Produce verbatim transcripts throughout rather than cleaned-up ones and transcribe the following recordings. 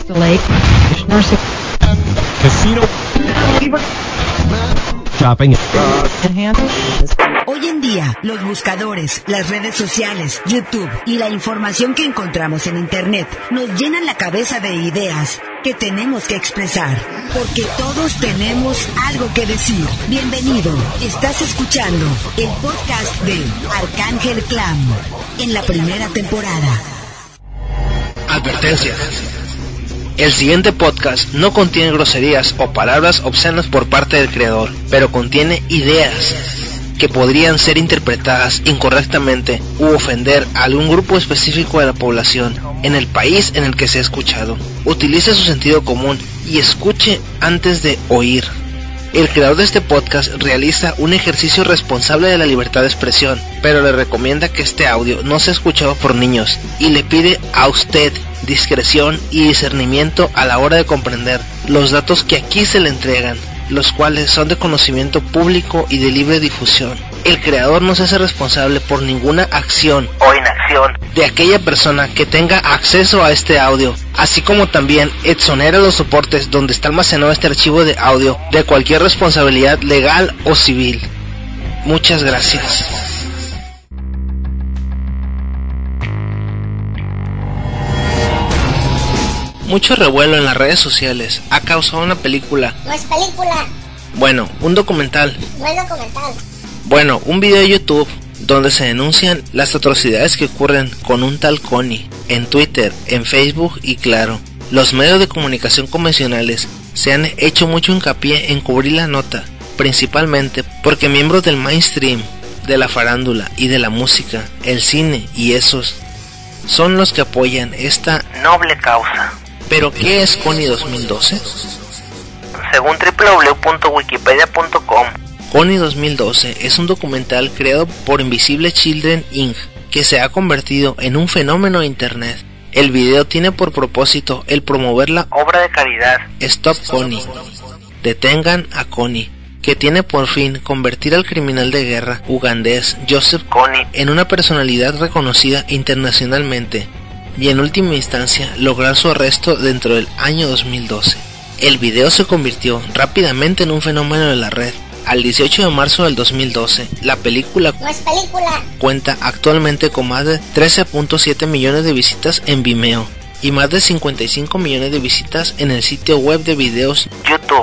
Lake, nursing, casino, shopping. Hoy en día, los buscadores, las redes sociales, YouTube y la información que encontramos en Internet nos llenan la cabeza de ideas que tenemos que expresar, porque todos tenemos algo que decir. Bienvenido, estás escuchando el podcast de Arcángel Clan en la primera temporada. Advertencia. El siguiente podcast no contiene groserías o palabras obscenas por parte del creador, pero contiene ideas que podrían ser interpretadas incorrectamente u ofender a algún grupo específico de la población en el país en el que se ha escuchado. Utilice su sentido común y escuche antes de oír. El creador de este podcast realiza un ejercicio responsable de la libertad de expresión, pero le recomienda que este audio no sea escuchado por niños y le pide a usted discreción y discernimiento a la hora de comprender los datos que aquí se le entregan, los cuales son de conocimiento público y de libre difusión. El creador no se hace responsable por ninguna acción o inacción de aquella persona que tenga acceso a este audio, así como también exonera los soportes donde está almacenado este archivo de audio de cualquier responsabilidad legal o civil. Muchas gracias. Mucho revuelo en las redes sociales ha causado una película. No es película. Bueno, un documental. No es documental. Bueno, un video de YouTube donde se denuncian las atrocidades que ocurren con un tal Connie en Twitter, en Facebook y claro, los medios de comunicación convencionales se han hecho mucho hincapié en cubrir la nota, principalmente porque miembros del mainstream, de la farándula y de la música, el cine y esos son los que apoyan esta noble causa. ¿Pero qué es Connie dos mil doce? Según doble u doble u doble u punto wikipedia punto com, Connie dos mil doce es un documental creado por Invisible Children incorporated que se ha convertido en un fenómeno de internet. El video tiene por propósito el promover la obra de caridad Stop Connie, Detengan a Connie, que tiene por fin convertir al criminal de guerra ugandés Joseph Kony en una personalidad reconocida internacionalmente y en última instancia lograr su arresto dentro del año dos mil doce. El video se convirtió rápidamente en un fenómeno de la red. Al dieciocho de marzo del dos mil doce, la película, no es película cuenta actualmente con más de trece punto siete millones de visitas en Vimeo y más de cincuenta y cinco millones de visitas en el sitio web de videos YouTube.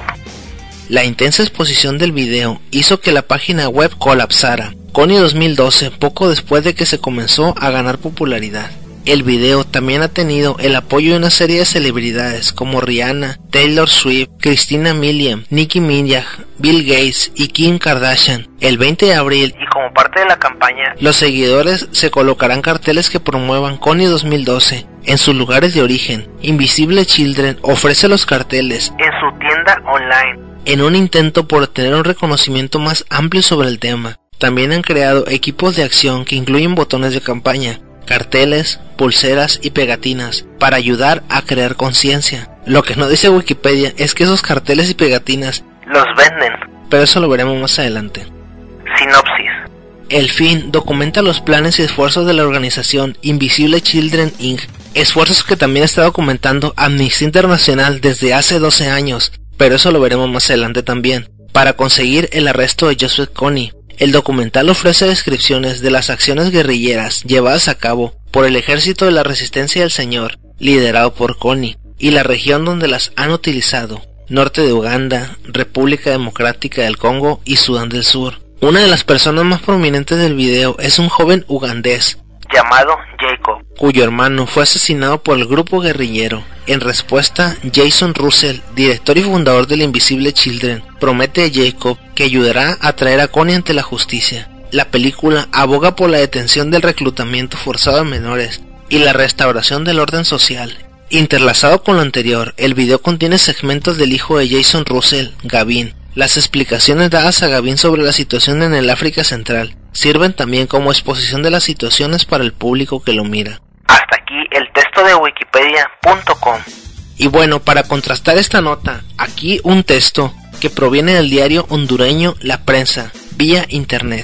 La intensa exposición del video hizo que la página web colapsara. Connie dos mil doce, poco después de que se comenzó a ganar popularidad. El video también ha tenido el apoyo de una serie de celebridades como Rihanna, Taylor Swift, Christina Milian, Nicki Minaj, Bill Gates y Kim Kardashian. El veinte de abril, y como parte de la campaña, los seguidores se colocarán carteles que promuevan Connie dos mil doce en sus lugares de origen. Invisible Children ofrece los carteles en su tienda online en un intento por obtener un reconocimiento más amplio sobre el tema. También han creado equipos de acción que incluyen botones de campaña, carteles, pulseras y pegatinas para ayudar a crear conciencia. Lo que no dice Wikipedia es que esos carteles y pegatinas los venden, pero eso lo veremos más adelante. Sinopsis. El fin documenta los planes y esfuerzos de la organización Invisible Children incorporated, esfuerzos que también está documentando Amnistía Internacional desde hace doce años, pero eso lo veremos más adelante también, para conseguir el arresto de Joseph Kony. El documental ofrece descripciones de las acciones guerrilleras llevadas a cabo por el Ejército de la Resistencia del Señor, liderado por Kony, y la región donde las han utilizado, norte de Uganda, República Democrática del Congo y Sudán del Sur. Una de las personas más prominentes del video es un joven ugandés llamado Jacob, cuyo hermano fue asesinado por el grupo guerrillero. En respuesta, Jason Russell, director y fundador del Invisible Children, promete a Jacob que ayudará a traer a Connie ante la justicia. La película aboga por la detención del reclutamiento forzado de menores y la restauración del orden social. Interlazado con lo anterior, el video contiene segmentos del hijo de Jason Russell, Gavin. Las explicaciones dadas a Gavin sobre la situación en el África Central sirven también como exposición de las situaciones para el público que lo mira. Hasta aquí el texto de wikipedia punto com. Y bueno, para contrastar esta nota, aquí un texto que proviene del diario hondureño La Prensa, vía internet.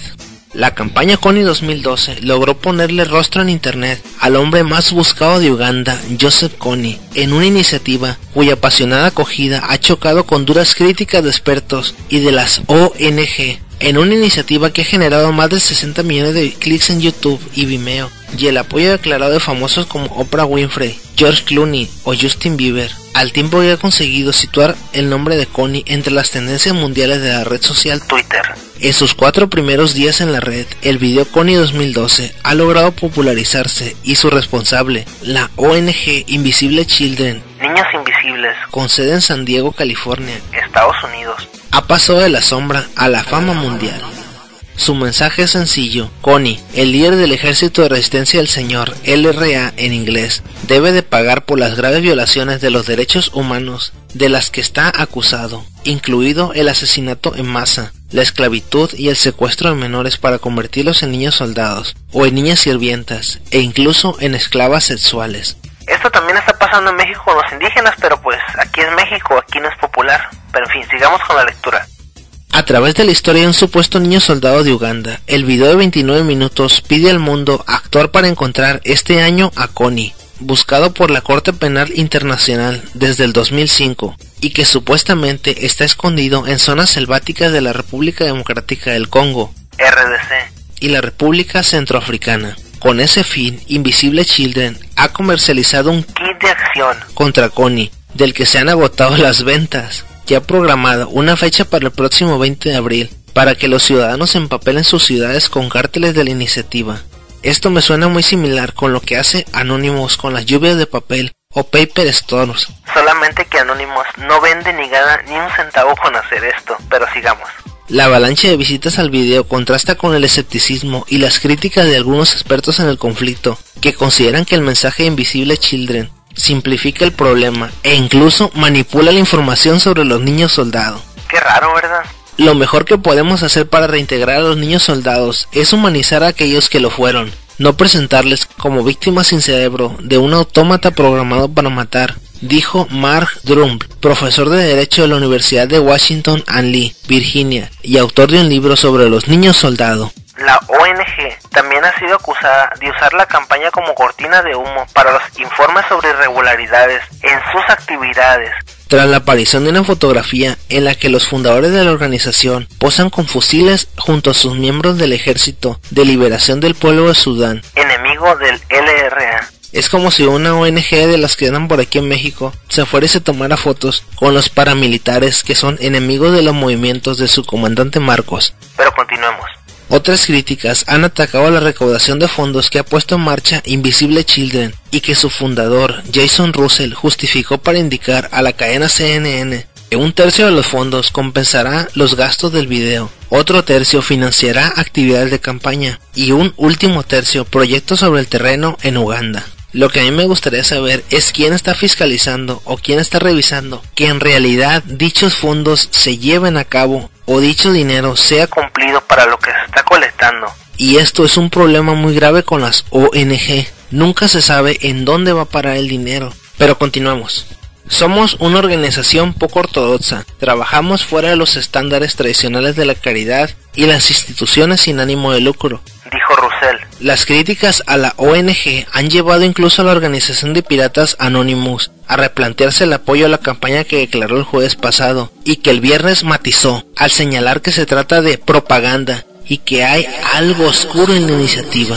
La campaña Kony dos mil doce logró ponerle rostro en internet al hombre más buscado de Uganda, Joseph Kony, en una iniciativa cuya apasionada acogida ha chocado con duras críticas de expertos y de las O N G, en una iniciativa que ha generado más de sesenta millones de clics en YouTube y Vimeo, y el apoyo declarado de famosos como Oprah Winfrey, George Clooney o Justin Bieber, al tiempo que ha conseguido situar el nombre de Kony entre las tendencias mundiales de la red social Twitter. En sus cuatro primeros días en la red, el video Kony dos mil doce ha logrado popularizarse y su responsable, la O N G Invisible Children, Niños Invisibles, con sede en San Diego, California, Estados Unidos, ha pasado de la sombra a la fama mundial. Su mensaje es sencillo: Kony, el líder del Ejército de Resistencia del Señor, L R A en inglés, debe de pagar por las graves violaciones de los derechos humanos de las que está acusado, incluido el asesinato en masa, la esclavitud y el secuestro de menores para convertirlos en niños soldados o en niñas sirvientas e incluso en esclavas sexuales. Esto también está pasando en México con los indígenas, pero pues aquí es México, aquí no es popular. Pero en fin, sigamos con la lectura. A través de la historia de un supuesto niño soldado de Uganda, el video de veintinueve minutos pide al mundo actuar para encontrar este año a Kony, buscado por la Corte Penal Internacional desde el dos mil cinco, y que supuestamente está escondido en zonas selváticas de la República Democrática del Congo, R D C, y la República Centroafricana. Con ese fin, Invisible Children ha comercializado un kit de acción contra Kony, del que se han agotado las ventas, y ha programado una fecha para el próximo veinte de abril, para que los ciudadanos empapelen sus ciudades con cárteles de la iniciativa. Esto me suena muy similar con lo que hace Anonymous con las lluvias de papel o Paper Stores. Solamente que Anonymous no vende ni gana ni un centavo con hacer esto, pero sigamos. La avalancha de visitas al video contrasta con el escepticismo y las críticas de algunos expertos en el conflicto, que consideran que el mensaje de Invisible Children simplifica el problema e incluso manipula la información sobre los niños soldados. Qué raro, ¿verdad? Lo mejor que podemos hacer para reintegrar a los niños soldados es humanizar a aquellos que lo fueron, no presentarles como víctimas sin cerebro de un autómata programado para matar, dijo Mark Drum, profesor de Derecho de la Universidad de Washington and Lee, Virginia, y autor de un libro sobre los niños soldados. La O N G también ha sido acusada de usar la campaña como cortina de humo para los informes sobre irregularidades en sus actividades. Tras la aparición de una fotografía en la que los fundadores de la organización posan con fusiles junto a sus miembros del Ejército de Liberación del Pueblo de Sudán, enemigo del L R A. Es como si una O N G de las que andan por aquí en México se fuera y se tomara fotos con los paramilitares que son enemigos de los movimientos de su comandante Marcos. Pero continuemos. Otras críticas han atacado la recaudación de fondos que ha puesto en marcha Invisible Children y que su fundador, Jason Russell, justificó para indicar a la cadena C N N que un tercio de los fondos compensará los gastos del video, otro tercio financiará actividades de campaña y un último tercio proyectos sobre el terreno en Uganda. Lo que a mí me gustaría saber es quién está fiscalizando o quién está revisando que en realidad dichos fondos se lleven a cabo o dicho dinero sea cumplido para lo que se está colectando. Y esto es un problema muy grave con las O N G. Nunca se sabe en dónde va a parar el dinero. Pero continuamos. Somos una organización poco ortodoxa, trabajamos fuera de los estándares tradicionales de la caridad y las instituciones sin ánimo de lucro, dijo Russell. Las críticas a la O N G han llevado incluso a la organización de piratas Anonymous a replantearse el apoyo a la campaña que declaró el jueves pasado y que el viernes matizó al señalar que se trata de propaganda y que hay algo oscuro en la iniciativa.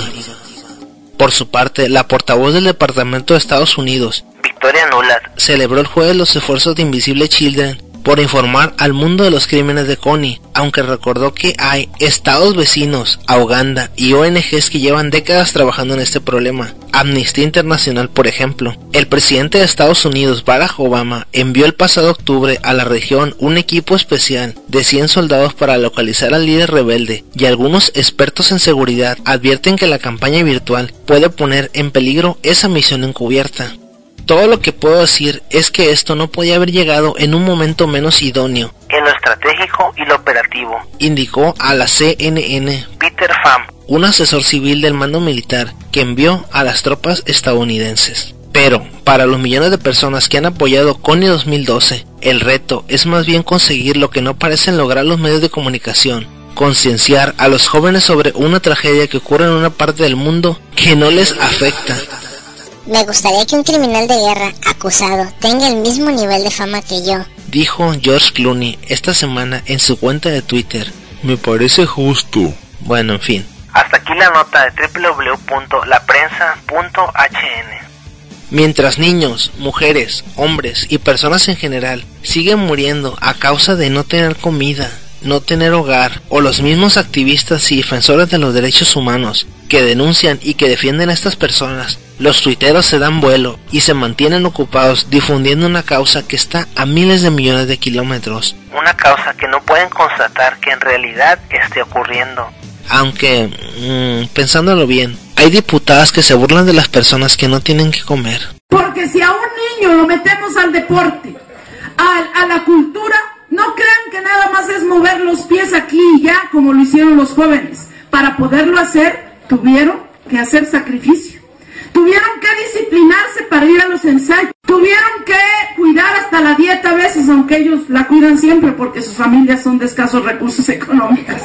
Por su parte, la portavoz del Departamento de Estados Unidos, Victoria Nuland, celebró el jueves los esfuerzos de Invisible Children por informar al mundo de los crímenes de Kony, aunque recordó que hay estados vecinos a Uganda y O N Ges que llevan décadas trabajando en este problema. Amnistía Internacional, por ejemplo. El presidente de Estados Unidos, Barack Obama, envió el pasado octubre a la región un equipo especial de cien soldados para localizar al líder rebelde, y algunos expertos en seguridad advierten que la campaña virtual puede poner en peligro esa misión encubierta. Todo lo que puedo decir es que esto no podía haber llegado en un momento menos idóneo en lo estratégico y lo operativo, indicó a la C N N Peter Pham, un asesor civil del mando militar que envió a las tropas estadounidenses. Pero, para los millones de personas que han apoyado Kony dos mil doce, el reto es más bien conseguir lo que no parecen lograr los medios de comunicación, concienciar a los jóvenes sobre una tragedia que ocurre en una parte del mundo que no les afecta. Me gustaría que un criminal de guerra acusado tenga el mismo nivel de fama que yo, dijo George Clooney esta semana en su cuenta de Twitter. Me parece justo. Bueno, en fin. Hasta aquí la nota de doble u doble u doble u punto la prensa punto h n. Mientras niños, mujeres, hombres y personas en general siguen muriendo a causa de no tener comida, no tener hogar, o los mismos activistas y defensores de los derechos humanos que denuncian y que defienden a estas personas, los tuiteros se dan vuelo y se mantienen ocupados difundiendo una causa que está a miles de millones de kilómetros. Una causa que no pueden constatar que en realidad esté ocurriendo. Aunque, mmm, pensándolo bien, hay diputadas que se burlan de las personas que no tienen que comer. Porque si a un niño lo metemos al deporte, a, a la cultura, no crean que nada más es mover los pies aquí y ya, como lo hicieron los jóvenes. Para poderlo hacer, tuvieron que hacer sacrificio. Tuvieron que disciplinarse para ir a los ensayos. Tuvieron que cuidar hasta la dieta a veces, aunque ellos la cuidan siempre porque sus familias son de escasos recursos económicos.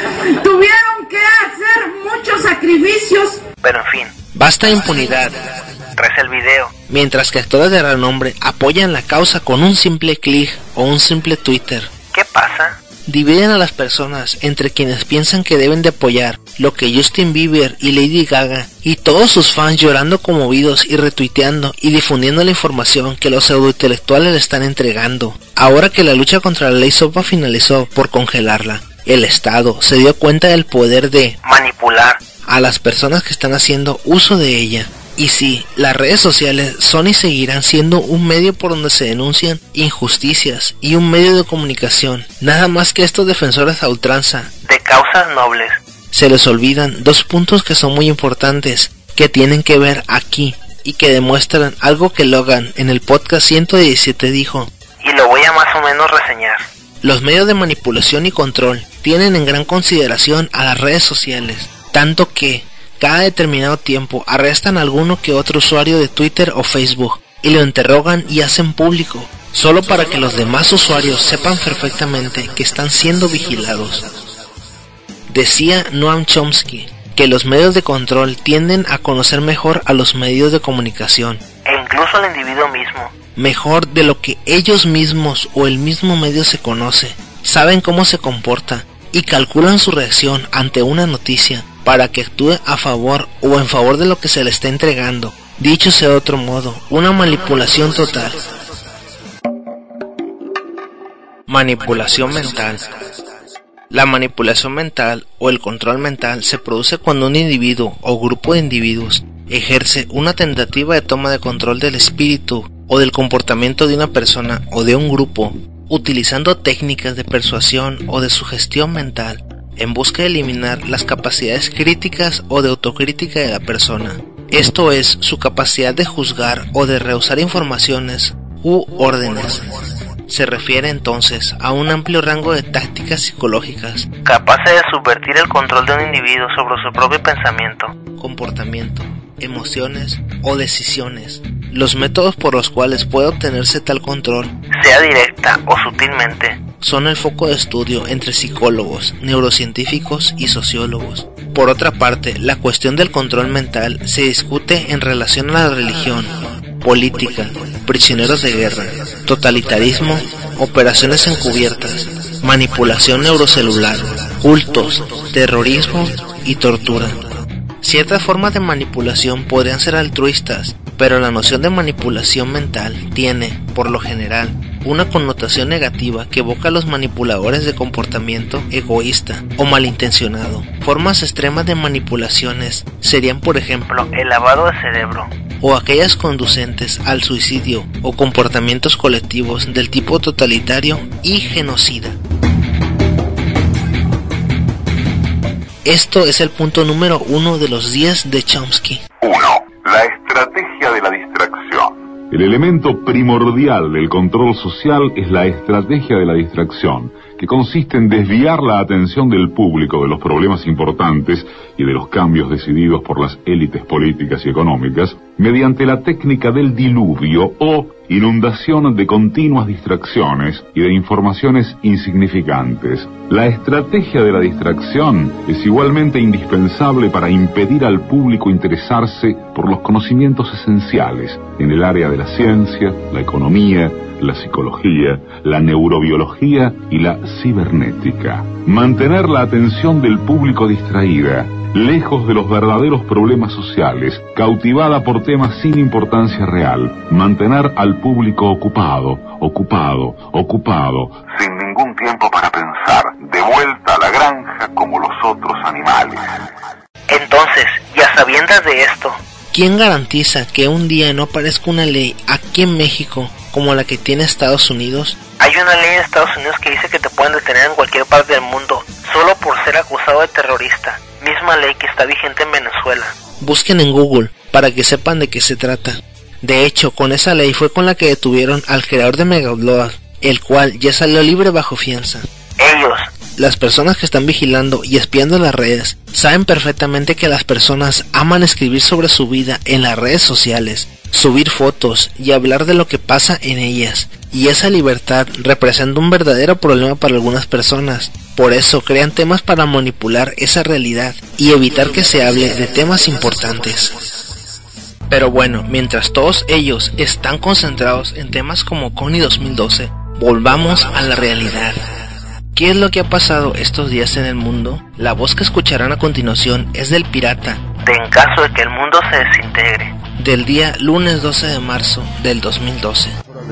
Tuvieron que hacer muchos sacrificios. Pero en fin, basta impunidad. Reza el video. Mientras que actores de renombre apoyan la causa con un simple clic o un simple Twitter. ¿Qué pasa? Dividen a las personas entre quienes piensan que deben de apoyar lo que Justin Bieber y Lady Gaga y todos sus fans llorando conmovidos y retuiteando y difundiendo la información que los pseudointelectuales le están entregando. Ahora que la lucha contra la ley SOPA finalizó por congelarla, el Estado se dio cuenta del poder de manipular a las personas que están haciendo uso de ella. Y sí, las redes sociales son y seguirán siendo un medio por donde se denuncian injusticias y un medio de comunicación. Nada más que estos defensores a ultranza de causas nobles se les olvidan dos puntos que son muy importantes, que tienen que ver aquí y que demuestran algo que Logan en el podcast ciento diecisiete dijo, y lo voy a más o menos reseñar. Los medios de manipulación y control tienen en gran consideración a las redes sociales, tanto que cada determinado tiempo arrestan a alguno que otro usuario de Twitter o Facebook y lo interrogan y hacen público, solo para que los demás usuarios sepan perfectamente que están siendo vigilados. Decía Noam Chomsky que los medios de control tienden a conocer mejor a los medios de comunicación, e incluso al individuo mismo, mejor de lo que ellos mismos o el mismo medio se conoce. Saben cómo se comporta y calculan su reacción ante una noticia para que actúe a favor o en favor de lo que se le está entregando. Dicho sea de otro modo, una manipulación total. Manipulación mental. La manipulación mental o el control mental se produce cuando un individuo o grupo de individuos ejerce una tentativa de toma de control del espíritu o del comportamiento de una persona o de un grupo, utilizando técnicas de persuasión o de sugestión mental, en busca de eliminar las capacidades críticas o de autocrítica de la persona, esto es, su capacidad de juzgar o de rehusar informaciones u órdenes. Se refiere entonces a un amplio rango de tácticas psicológicas capaces de subvertir el control de un individuo sobre su propio pensamiento, comportamiento, emociones o decisiones. Los métodos por los cuales puede obtenerse tal control, sea directa o sutilmente, son el foco de estudio entre psicólogos, neurocientíficos y sociólogos. Por otra parte, la cuestión del control mental se discute en relación a la religión, política, prisioneros de guerra, totalitarismo, operaciones encubiertas, manipulación neurocelular, cultos, terrorismo y tortura. Ciertas formas de manipulación podrían ser altruistas, pero la noción de manipulación mental tiene, por lo general, una connotación negativa que evoca a los manipuladores de comportamiento egoísta o malintencionado. Formas extremas de manipulaciones serían, por ejemplo, el lavado de cerebro, o aquellas conducentes al suicidio o comportamientos colectivos del tipo totalitario y genocida. Esto es el punto número uno de los diez de Chomsky. uno. La estrategia de la distracción. El elemento primordial del control social es la estrategia de la distracción, que consiste en desviar la atención del público de los problemas importantes y de los cambios decididos por las élites políticas y económicas mediante la técnica del diluvio o inundación de continuas distracciones y de informaciones insignificantes. La estrategia de la distracción es igualmente indispensable para impedir al público interesarse por los conocimientos esenciales en el área de la ciencia, la economía, la psicología, la neurobiología y la cibernética. Mantener la atención del público distraída, lejos de los verdaderos problemas sociales, cautivada por temas sin importancia real. Mantener al público ocupado, ocupado, ocupado, sin ningún tiempo para pensar, de vuelta a la granja como los otros animales. Entonces, y a sabiendas de esto, ¿quién garantiza que un día no aparezca una ley aquí en México como la que tiene Estados Unidos? Hay una ley en Estados Unidos que dice que te pueden detener en cualquier parte del mundo solo por ser acusado de terrorista, misma ley que está vigente en Venezuela. Busquen en Google para que sepan de qué se trata. De hecho, con esa ley fue con la que detuvieron al creador de Megaupload, el cual ya salió libre bajo fianza. Ellos, las personas que están vigilando y espiando las redes, saben perfectamente que las personas aman escribir sobre su vida en las redes sociales, subir fotos y hablar de lo que pasa en ellas, y esa libertad representa un verdadero problema para algunas personas. Por eso crean temas para manipular esa realidad y evitar que se hable de temas importantes. Pero bueno, mientras todos ellos están concentrados en temas como Kony dos mil doce, volvamos a la realidad. ¿Qué es lo que ha pasado estos días en el mundo? La voz que escucharán a continuación es del pirata, de en caso de que el mundo se desintegre, del día lunes doce de marzo del dos mil doce.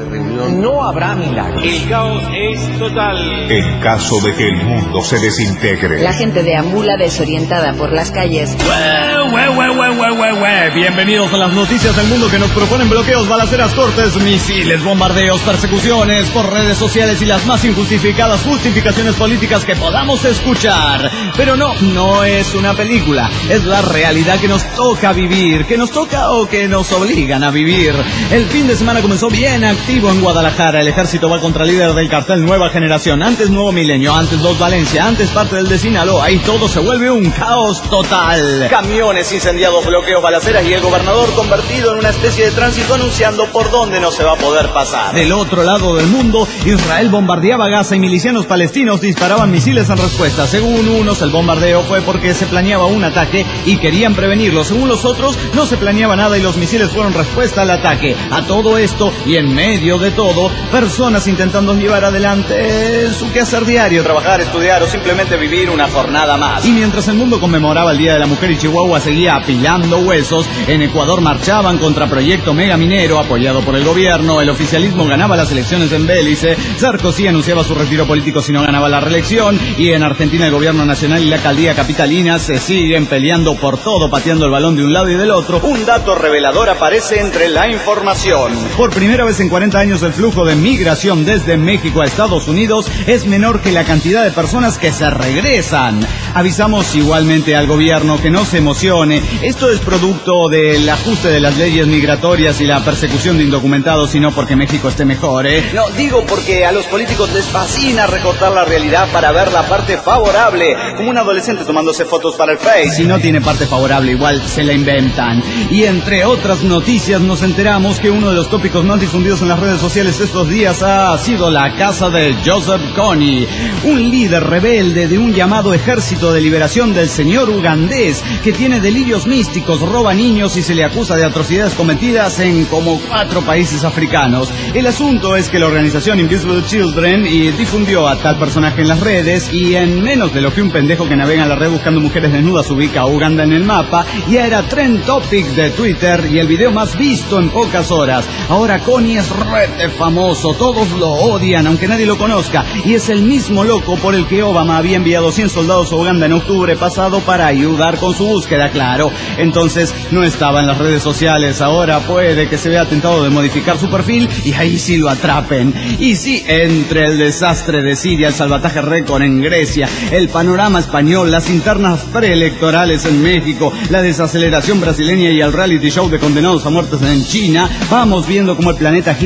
No habrá milagros. El caos es total. En caso de que el mundo se desintegre. La gente deambula desorientada por las calles. Ue, ue, ue, ue, ue, ue. Bienvenidos a las noticias del mundo que nos proponen bloqueos, balaceras, cortes, misiles, bombardeos, persecuciones por redes sociales y las más injustificadas justificaciones políticas que podamos escuchar. Pero no, no es una película. Es la realidad que nos toca vivir, que nos toca o que nos obligan a vivir. El fin de semana comenzó bien activo en Guadalajara. El ejército va contra el líder del cartel Nueva Generación, antes Nuevo Milenio, antes Dos Valencia, antes parte del de Sinaloa, y todo se vuelve un caos total. Camiones incendiados, bloqueos, balaceras y el gobernador convertido en una especie de tránsito anunciando por dónde no se va a poder pasar. Del otro lado del mundo, Israel bombardeaba Gaza y milicianos palestinos disparaban misiles en respuesta. Según unos, el bombardeo fue porque se planeaba un ataque y querían prevenirlo. Según los otros, no se planeaba nada y los misiles fueron respuesta al ataque. A todo esto, y en medio de todo, personas intentando llevar adelante su quehacer diario, trabajar, estudiar o simplemente vivir una jornada más. Y mientras el mundo conmemoraba el Día de la Mujer y Chihuahua seguía apilando huesos, en Ecuador marchaban contra Proyecto Mega Minero apoyado por el gobierno, el oficialismo ganaba las elecciones en Belice, Sarkozy anunciaba su retiro político si no ganaba la reelección, y en Argentina el gobierno nacional y la alcaldía capitalina se siguen peleando por todo, pateando el balón de un lado y del otro. Un dato revelador aparece entre la información. Por primera vez en cuarenta años el flujo de migración desde México a Estados Unidos es menor que la cantidad de personas que se regresan. Avisamos igualmente al gobierno que no se emocione. Esto es producto del ajuste de las leyes migratorias y la persecución de indocumentados, sino porque México esté mejor, ¿eh? No, digo porque a los políticos les fascina recortar la realidad para ver la parte favorable, como un adolescente tomándose fotos para el Face. Si no tiene parte favorable, igual se la inventan. Y entre otras noticias nos enteramos que uno de los tópicos más difundidos en las redes sociales estos días ha sido la casa de Joseph Kony, un líder rebelde de un llamado Ejército de Liberación del Señor ugandés que tiene delirios místicos, roba niños y se le acusa de atrocidades cometidas en como cuatro países africanos. El asunto es que la organización Invisible Children y difundió a tal personaje en las redes, y en menos de lo que un pendejo que navega en la red buscando mujeres desnudas ubica a Uganda en el mapa, ya era trend topic de Twitter y el video más visto en pocas horas. Ahora Kony es rete famoso, todos lo odian aunque nadie lo conozca, y es el mismo loco por el que Obama había enviado cien soldados a Uganda en octubre pasado para ayudar con su búsqueda, claro. Entonces no estaba en las redes sociales, ahora puede que se vea tentado de modificar su perfil y ahí sí lo atrapen. Y sí, entre el desastre de Siria, el salvataje récord en Grecia, el panorama español, las internas preelectorales en México, la desaceleración brasileña y el reality show de condenados a muertes en China, vamos viendo cómo el planeta gira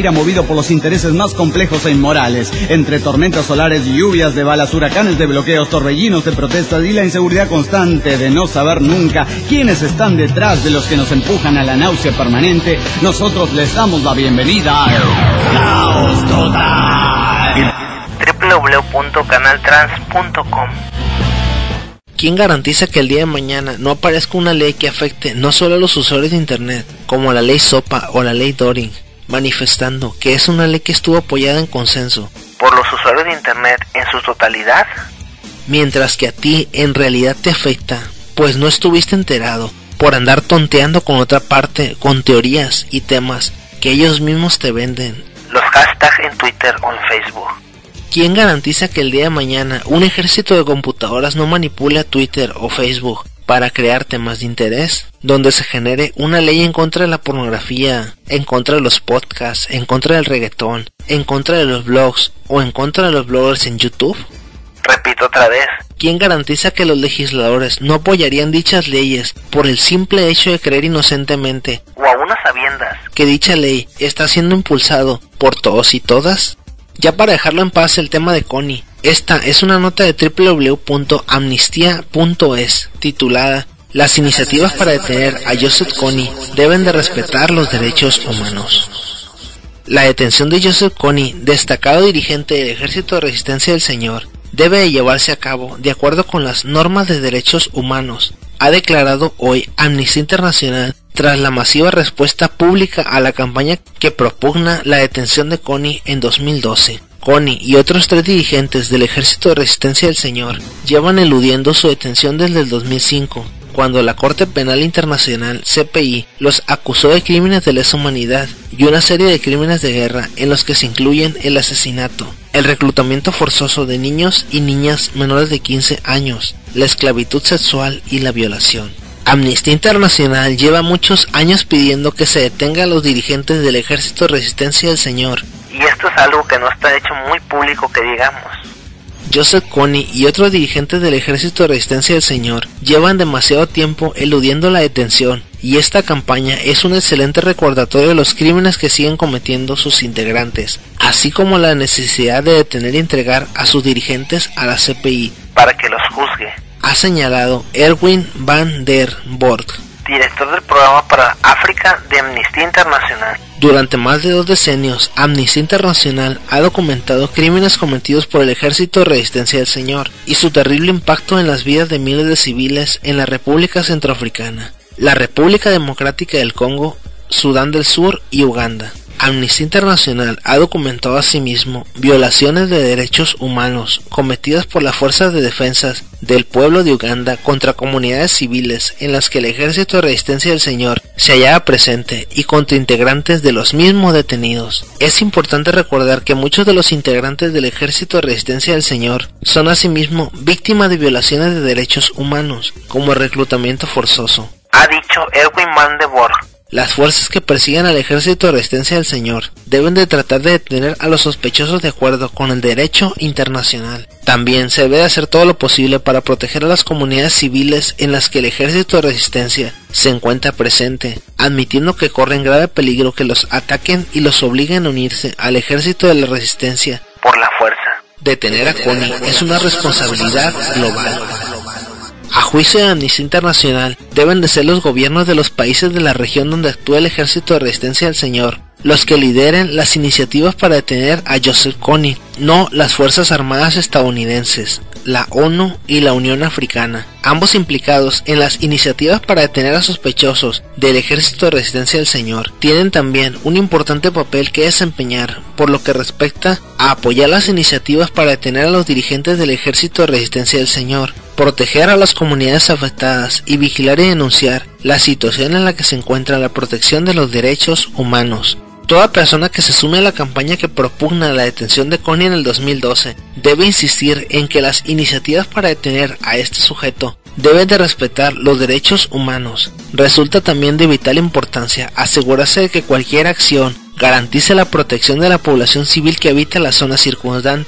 gira movido por los intereses más complejos e inmorales, entre tormentas solares, lluvias de balas, huracanes de bloqueos, torbellinos de protestas y la inseguridad constante de no saber nunca quiénes están detrás de los que nos empujan a la náusea permanente. Nosotros les damos la bienvenida al Caos Total. doble u doble u doble u punto canal trans punto com. ¿Quién garantiza que el día de mañana no aparezca una ley que afecte no solo a los usuarios de internet, como la ley SOPA o la ley Doring, manifestando que es una ley que estuvo apoyada en consenso por los usuarios de internet en su totalidad? Mientras que a ti en realidad te afecta, pues no estuviste enterado por andar tonteando con otra parte, con teorías y temas que ellos mismos te venden. Los hashtags en Twitter o en Facebook. ¿Quién garantiza que el día de mañana un ejército de computadoras no manipule a Twitter o Facebook para crear temas de interés, donde se genere una ley en contra de la pornografía, en contra de los podcasts, en contra del reggaetón, en contra de los blogs o en contra de los bloggers en YouTube? Repito otra vez, ¿quién garantiza que los legisladores no apoyarían dichas leyes por el simple hecho de creer inocentemente, o aún a sabiendas, que dicha ley está siendo impulsado por todos y todas? Ya para dejarlo en paz el tema de Kony, esta es una nota de doble u doble u doble u punto amnistía punto es titulada "Las iniciativas para detener a Joseph Kony deben de respetar los derechos humanos". La detención de Joseph Kony, destacado dirigente del Ejército de Resistencia del Señor, debe de llevarse a cabo de acuerdo con las normas de derechos humanos, ha declarado hoy Amnistía Internacional tras la masiva respuesta pública a la campaña que propugna la detención de Kony en dos mil doce. Kony y otros tres dirigentes del Ejército de Resistencia del Señor llevan eludiendo su detención desde el dos mil cinco, cuando la Corte Penal Internacional C P I los acusó de crímenes de lesa humanidad y una serie de crímenes de guerra en los que se incluyen el asesinato, el reclutamiento forzoso de niños y niñas menores de quince años, la esclavitud sexual y la violación. Amnistía Internacional lleva muchos años pidiendo que se detenga a los dirigentes del Ejército de Resistencia del Señor, y esto es algo que no está hecho muy público que digamos. Joseph Kony y otros dirigentes del Ejército de Resistencia del Señor llevan demasiado tiempo eludiendo la detención, y esta campaña es un excelente recordatorio de los crímenes que siguen cometiendo sus integrantes, así como la necesidad de detener y entregar a sus dirigentes a la C P I para que los juzgue, ha señalado Erwin van der Borg, director del programa para África de Amnistía Internacional. Durante más de dos decenios, Amnistía Internacional ha documentado crímenes cometidos por el Ejército de Resistencia del Señor y su terrible impacto en las vidas de miles de civiles en la República Centroafricana, la República Democrática del Congo, Sudán del Sur y Uganda. Amnistía Internacional ha documentado asimismo violaciones de derechos humanos cometidas por las fuerzas de defensa del pueblo de Uganda contra comunidades civiles en las que el Ejército de Resistencia del Señor se hallaba presente y contra integrantes de los mismos detenidos. Es importante recordar que muchos de los integrantes del Ejército de Resistencia del Señor son asimismo víctimas de violaciones de derechos humanos, como el reclutamiento forzoso, ha dicho Erwin van der Borg. Las fuerzas que persiguen al Ejército de Resistencia del Señor deben de tratar de detener a los sospechosos de acuerdo con el derecho internacional. También se debe de hacer todo lo posible para proteger a las comunidades civiles en las que el Ejército de Resistencia se encuentra presente, admitiendo que corren grave peligro que los ataquen y los obliguen a unirse al Ejército de la Resistencia por la fuerza. Detener a Kony es una responsabilidad global. A juicio de Amnistía Internacional, deben de ser los gobiernos de los países de la región donde actúa el Ejército de Resistencia del Señor los que lideren las iniciativas para detener a Joseph Kony, no las Fuerzas Armadas estadounidenses, la ONU y la Unión Africana, ambos implicados en las iniciativas para detener a sospechosos del Ejército de Resistencia del Señor, tienen también un importante papel que desempeñar por lo que respecta a apoyar las iniciativas para detener a los dirigentes del Ejército de Resistencia del Señor, proteger a las comunidades afectadas y vigilar y denunciar la situación en la que se encuentra la protección de los derechos humanos. Toda persona que se sume a la campaña que propugna la detención de Kony en el dos mil doce debe insistir en que las iniciativas para detener a este sujeto deben de respetar los derechos humanos. Resulta también de vital importancia asegurarse de que cualquier acción garantice la protección de la población civil que habita las zonas circundantes,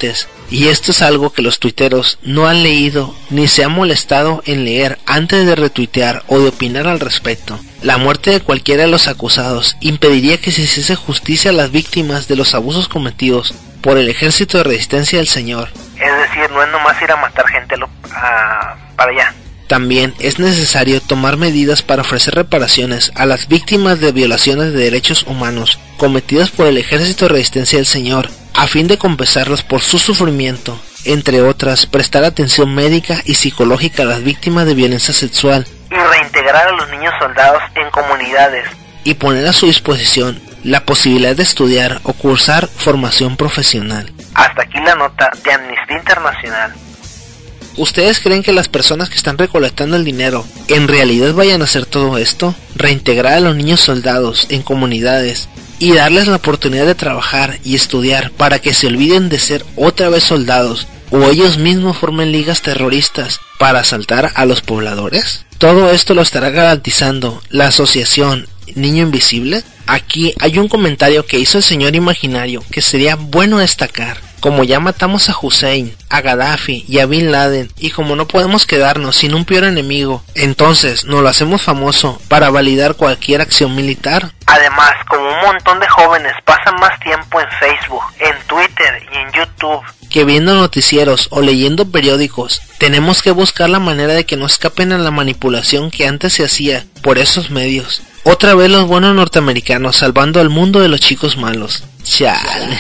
Y esto es algo que los tuiteros no han leído ni se han molestado en leer antes de retuitear o de opinar al respecto. La muerte de cualquiera de los acusados impediría que se hiciese justicia a las víctimas de los abusos cometidos por el Ejército de Resistencia del Señor. Es decir, no es nomás ir a matar gente lo, a, para allá. También es necesario tomar medidas para ofrecer reparaciones a las víctimas de violaciones de derechos humanos cometidas por el Ejército de Resistencia del Señor, a fin de compensarlos por su sufrimiento, entre otras, prestar atención médica y psicológica a las víctimas de violencia sexual, y reintegrar a los niños soldados en comunidades, y poner a su disposición la posibilidad de estudiar o cursar formación profesional. Hasta aquí la nota de Amnistía Internacional. ¿Ustedes creen que las personas que están recolectando el dinero en realidad vayan a hacer todo esto? Reintegrar a los niños soldados en comunidades y darles la oportunidad de trabajar y estudiar para que se olviden de ser otra vez soldados, o ellos mismos formen ligas terroristas para asaltar a los pobladores. ¿Todo esto lo estará garantizando la asociación Niño Invisible? Aquí hay un comentario que hizo el señor imaginario que sería bueno destacar. Como ya matamos a Hussein, a Gaddafi y a Bin Laden, y como no podemos quedarnos sin un peor enemigo, entonces nos lo hacemos famoso para validar cualquier acción militar. Además, como un montón de jóvenes pasan más tiempo en Facebook, en Twitter y en YouTube que viendo noticieros o leyendo periódicos, tenemos que buscar la manera de que no escapen a la manipulación que antes se hacía por esos medios. Otra vez los buenos norteamericanos salvando al mundo de los chicos malos. Chale.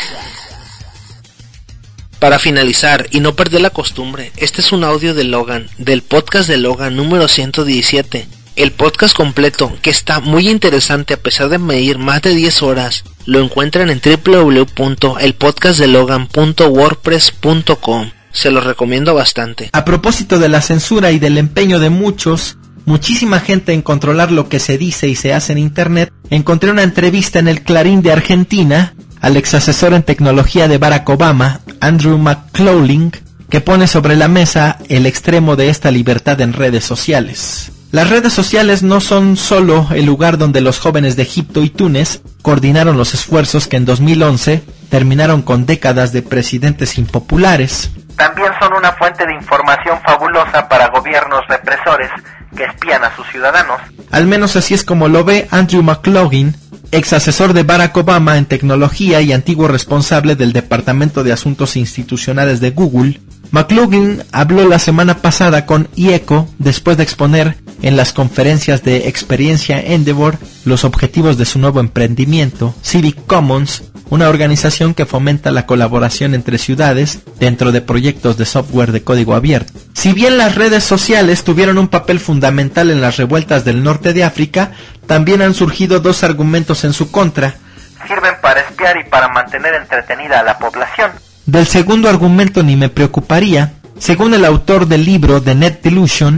Para finalizar y no perder la costumbre, este es un audio de Logan, del podcast de Logan número ciento diecisiete. El podcast completo, que está muy interesante a pesar de medir más de diez horas, lo encuentran en doble u doble u doble u punto el podcast de logan punto wordpress punto com. Se los recomiendo bastante. A propósito de la censura y del empeño de muchos, muchísima gente en controlar lo que se dice y se hace en Internet, encontré una entrevista en el Clarín de Argentina al ex asesor en tecnología de Barack Obama, Andrew McLaughlin, que pone sobre la mesa el extremo de esta libertad en redes sociales. Las redes sociales no son solo el lugar donde los jóvenes de Egipto y Túnez coordinaron los esfuerzos que en dos mil once terminaron con décadas de presidentes impopulares. También son una fuente de información fabulosa para gobiernos represores que espían a sus ciudadanos. Al menos así es como lo ve Andrew McLaughlin, ex asesor de Barack Obama en tecnología y antiguo responsable del Departamento de Asuntos Institucionales de Google. McLaughlin habló la semana pasada con IECO después de exponer en las conferencias de Experiencia Endeavor los objetivos de su nuevo emprendimiento, Civic Commons, una organización que fomenta la colaboración entre ciudades dentro de proyectos de software de código abierto. Si bien las redes sociales tuvieron un papel fundamental en las revueltas del norte de África, también han surgido dos argumentos en su contra. Sirven para espiar y para mantener entretenida a la población. Del segundo argumento ni me preocuparía. Según el autor del libro The Net Delusion,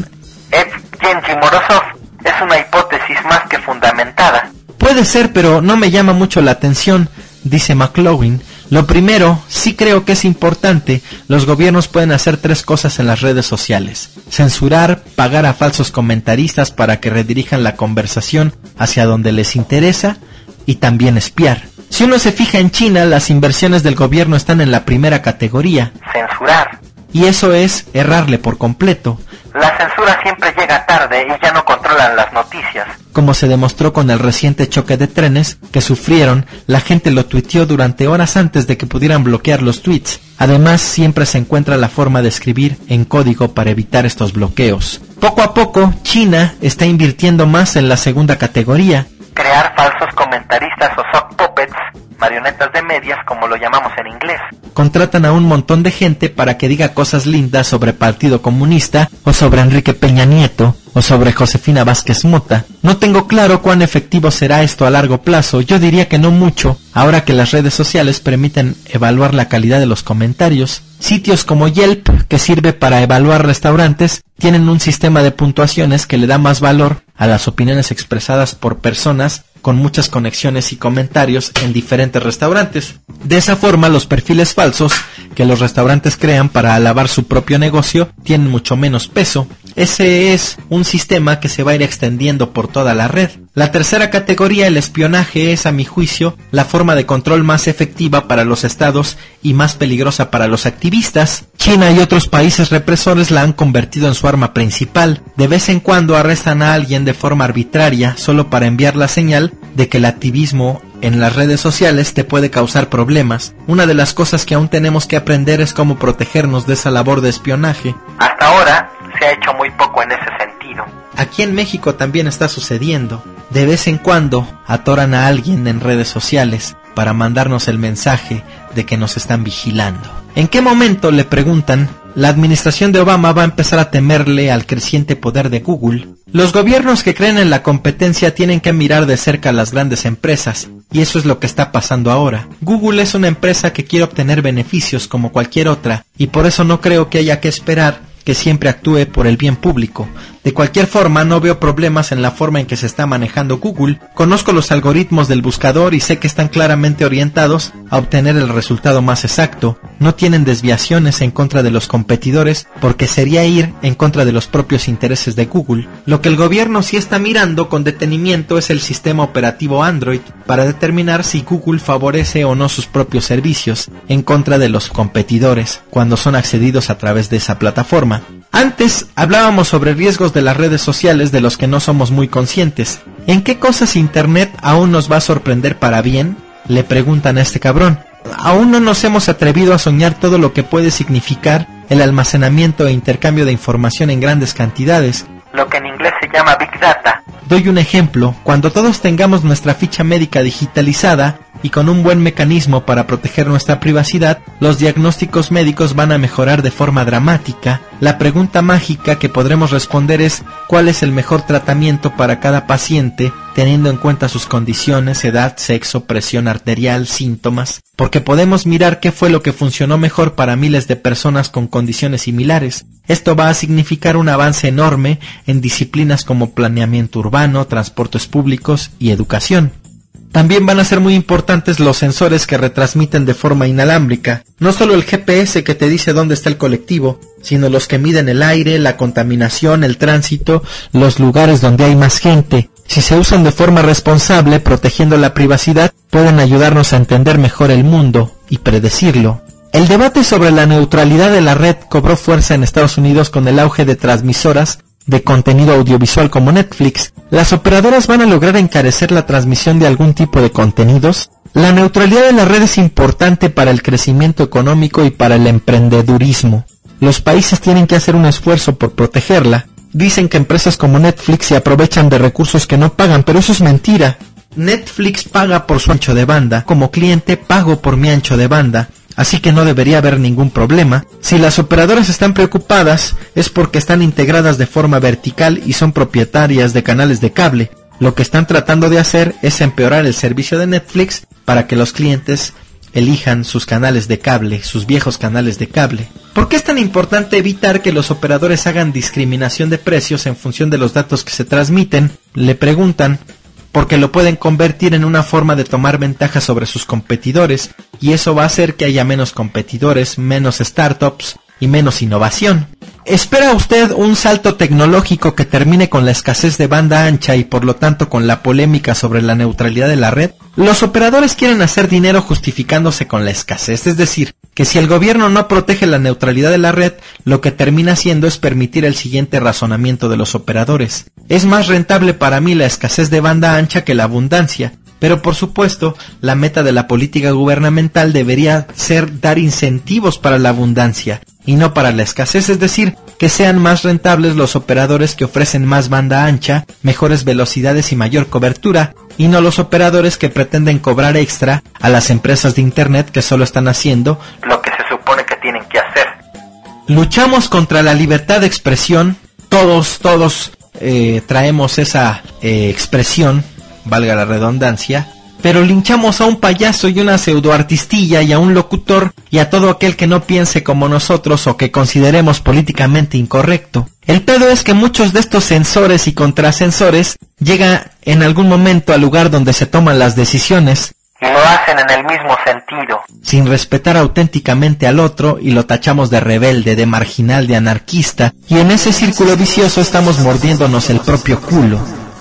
Evgeny Morozov, es una hipótesis más que fundamentada. Puede ser, pero no me llama mucho la atención, dice McLaughlin. Lo primero, sí creo que es importante. Los gobiernos pueden hacer tres cosas en las redes sociales: censurar, pagar a falsos comentaristas para que redirijan la conversación hacia donde les interesa, y también espiar. Si uno se fija en China, las inversiones del gobierno están en la primera categoría. Censurar. Y eso es errarle por completo. La censura siempre llega tarde y ya no controlan las noticias. Como se demostró con el reciente choque de trenes que sufrieron, la gente lo tuiteó durante horas antes de que pudieran bloquear los tweets. Además, siempre se encuentra la forma de escribir en código para evitar estos bloqueos. Poco a poco, China está invirtiendo más en la segunda categoría. Crear falsos comentaristas o sock puppets, marionetas de medias como lo llamamos en inglés. Contratan a un montón de gente para que diga cosas lindas sobre Partido Comunista, o sobre Enrique Peña Nieto, o sobre Josefina Vázquez Mota. No tengo claro cuán efectivo será esto a largo plazo. Yo diría que no mucho, ahora que las redes sociales permiten evaluar la calidad de los comentarios. Sitios como Yelp, que sirve para evaluar restaurantes, tienen un sistema de puntuaciones que le da más valor a las opiniones expresadas por personas con muchas conexiones y comentarios en diferentes restaurantes. De esa forma, los perfiles falsos que los restaurantes crean para alabar su propio negocio tienen mucho menos peso. ese es un sistema que se va a ir extendiendo por toda la red. La tercera categoría, el espionaje, es a mi juicio la forma de control más efectiva para los estados y más peligrosa para los activistas. China y otros países represores la han convertido en su arma principal. De vez en cuando arrestan a alguien de forma arbitraria solo para enviar la señal de que el activismo en las redes sociales te puede causar problemas. Una de las cosas que aún tenemos que aprender es cómo protegernos de esa labor de espionaje. Hasta ahora se ha hecho muy poco en ese sentido. Aquí en México también está sucediendo. De vez en cuando atoran a alguien en redes sociales para mandarnos el mensaje de que nos están vigilando. ¿En qué momento, le preguntan, la administración de Obama va a empezar a temerle al creciente poder de Google? Los gobiernos que creen en la competencia tienen que mirar de cerca a las grandes empresas, y eso es lo que está pasando ahora. Google es una empresa que quiere obtener beneficios como cualquier otra, y por eso no creo que haya que esperar que siempre actúe por el bien público. De cualquier forma, no veo problemas en la forma en que se está manejando Google. Conozco los algoritmos del buscador y sé que están claramente orientados a obtener el resultado más exacto. No tienen desviaciones en contra de los competidores, porque sería ir en contra de los propios intereses de Google. Lo que el gobierno sí está mirando con detenimiento es el sistema operativo Android, para determinar si Google favorece o no sus propios servicios en contra de los competidores cuando son accedidos a través de esa plataforma. Antes hablábamos sobre riesgos de las redes sociales de los que no somos muy conscientes. ¿En qué cosas Internet aún nos va a sorprender para bien?, le preguntan a este cabrón. Aún no nos hemos atrevido a soñar todo lo que puede significar el almacenamiento e intercambio de información en grandes cantidades, lo que en inglés se llama Big Data. Doy un ejemplo. Cuando todos tengamos nuestra ficha médica digitalizada y con un buen mecanismo para proteger nuestra privacidad, los diagnósticos médicos van a mejorar de forma dramática. La pregunta mágica que podremos responder es ¿cuál es el mejor tratamiento para cada paciente, teniendo en cuenta sus condiciones, edad, sexo, presión arterial, síntomas? Porque podemos mirar qué fue lo que funcionó mejor para miles de personas con condiciones similares. Esto va a significar un avance enorme en disciplinas como planeamiento urbano, transportes públicos y educación. También van a ser muy importantes los sensores que retransmiten de forma inalámbrica. No solo el G P S que te dice dónde está el colectivo, sino los que miden el aire, la contaminación, el tránsito, los lugares donde hay más gente. Si se usan de forma responsable, protegiendo la privacidad, pueden ayudarnos a entender mejor el mundo y predecirlo. El debate sobre la neutralidad de la red cobró fuerza en Estados Unidos con el auge de transmisoras de contenido audiovisual como Netflix. ¿Las operadoras van a lograr encarecer la transmisión de algún tipo de contenidos? La neutralidad de la red es importante para el crecimiento económico y para el emprendedurismo. Los países tienen que hacer un esfuerzo por protegerla. Dicen que empresas como Netflix se aprovechan de recursos que no pagan, pero eso es mentira. Netflix paga por su ancho de banda. Como cliente pago por mi ancho de banda. Así que no debería haber ningún problema. Si las operadoras están preocupadas, es porque están integradas de forma vertical y son propietarias de canales de cable. Lo que están tratando de hacer es empeorar el servicio de Netflix para que los clientes elijan sus canales de cable, sus viejos canales de cable. ¿Por qué es tan importante evitar que los operadores hagan discriminación de precios en función de los datos que se transmiten? Le preguntan. Porque lo pueden convertir en una forma de tomar ventaja sobre sus competidores, y eso va a hacer que haya menos competidores, menos startups y menos innovación. ¿Espera usted un salto tecnológico que termine con la escasez de banda ancha y por lo tanto con la polémica sobre la neutralidad de la red? Los operadores quieren hacer dinero justificándose con la escasez, es decir, que si el gobierno no protege la neutralidad de la red, lo que termina haciendo es permitir el siguiente razonamiento de los operadores. Es más rentable para mí la escasez de banda ancha que la abundancia. Pero por supuesto, la meta de la política gubernamental debería ser dar incentivos para la abundancia y no para la escasez, es decir, que sean más rentables los operadores que ofrecen más banda ancha, mejores velocidades y mayor cobertura, y no los operadores que pretenden cobrar extra a las empresas de internet que solo están haciendo lo que se supone que tienen que hacer. Luchamos contra la libertad de expresión, todos, todos eh, traemos esa eh, expresión, valga la redundancia, pero linchamos a un payaso y una pseudoartistilla y a un locutor y a todo aquel que no piense como nosotros o que consideremos políticamente incorrecto. El pedo es que muchos de estos censores y contracensores llegan en algún momento al lugar donde se toman las decisiones. y lo hacen en el mismo sentido, sin respetar auténticamente al otro, y lo tachamos de rebelde, de marginal, de anarquista, y en ese círculo vicioso estamos mordiéndonos el propio culo.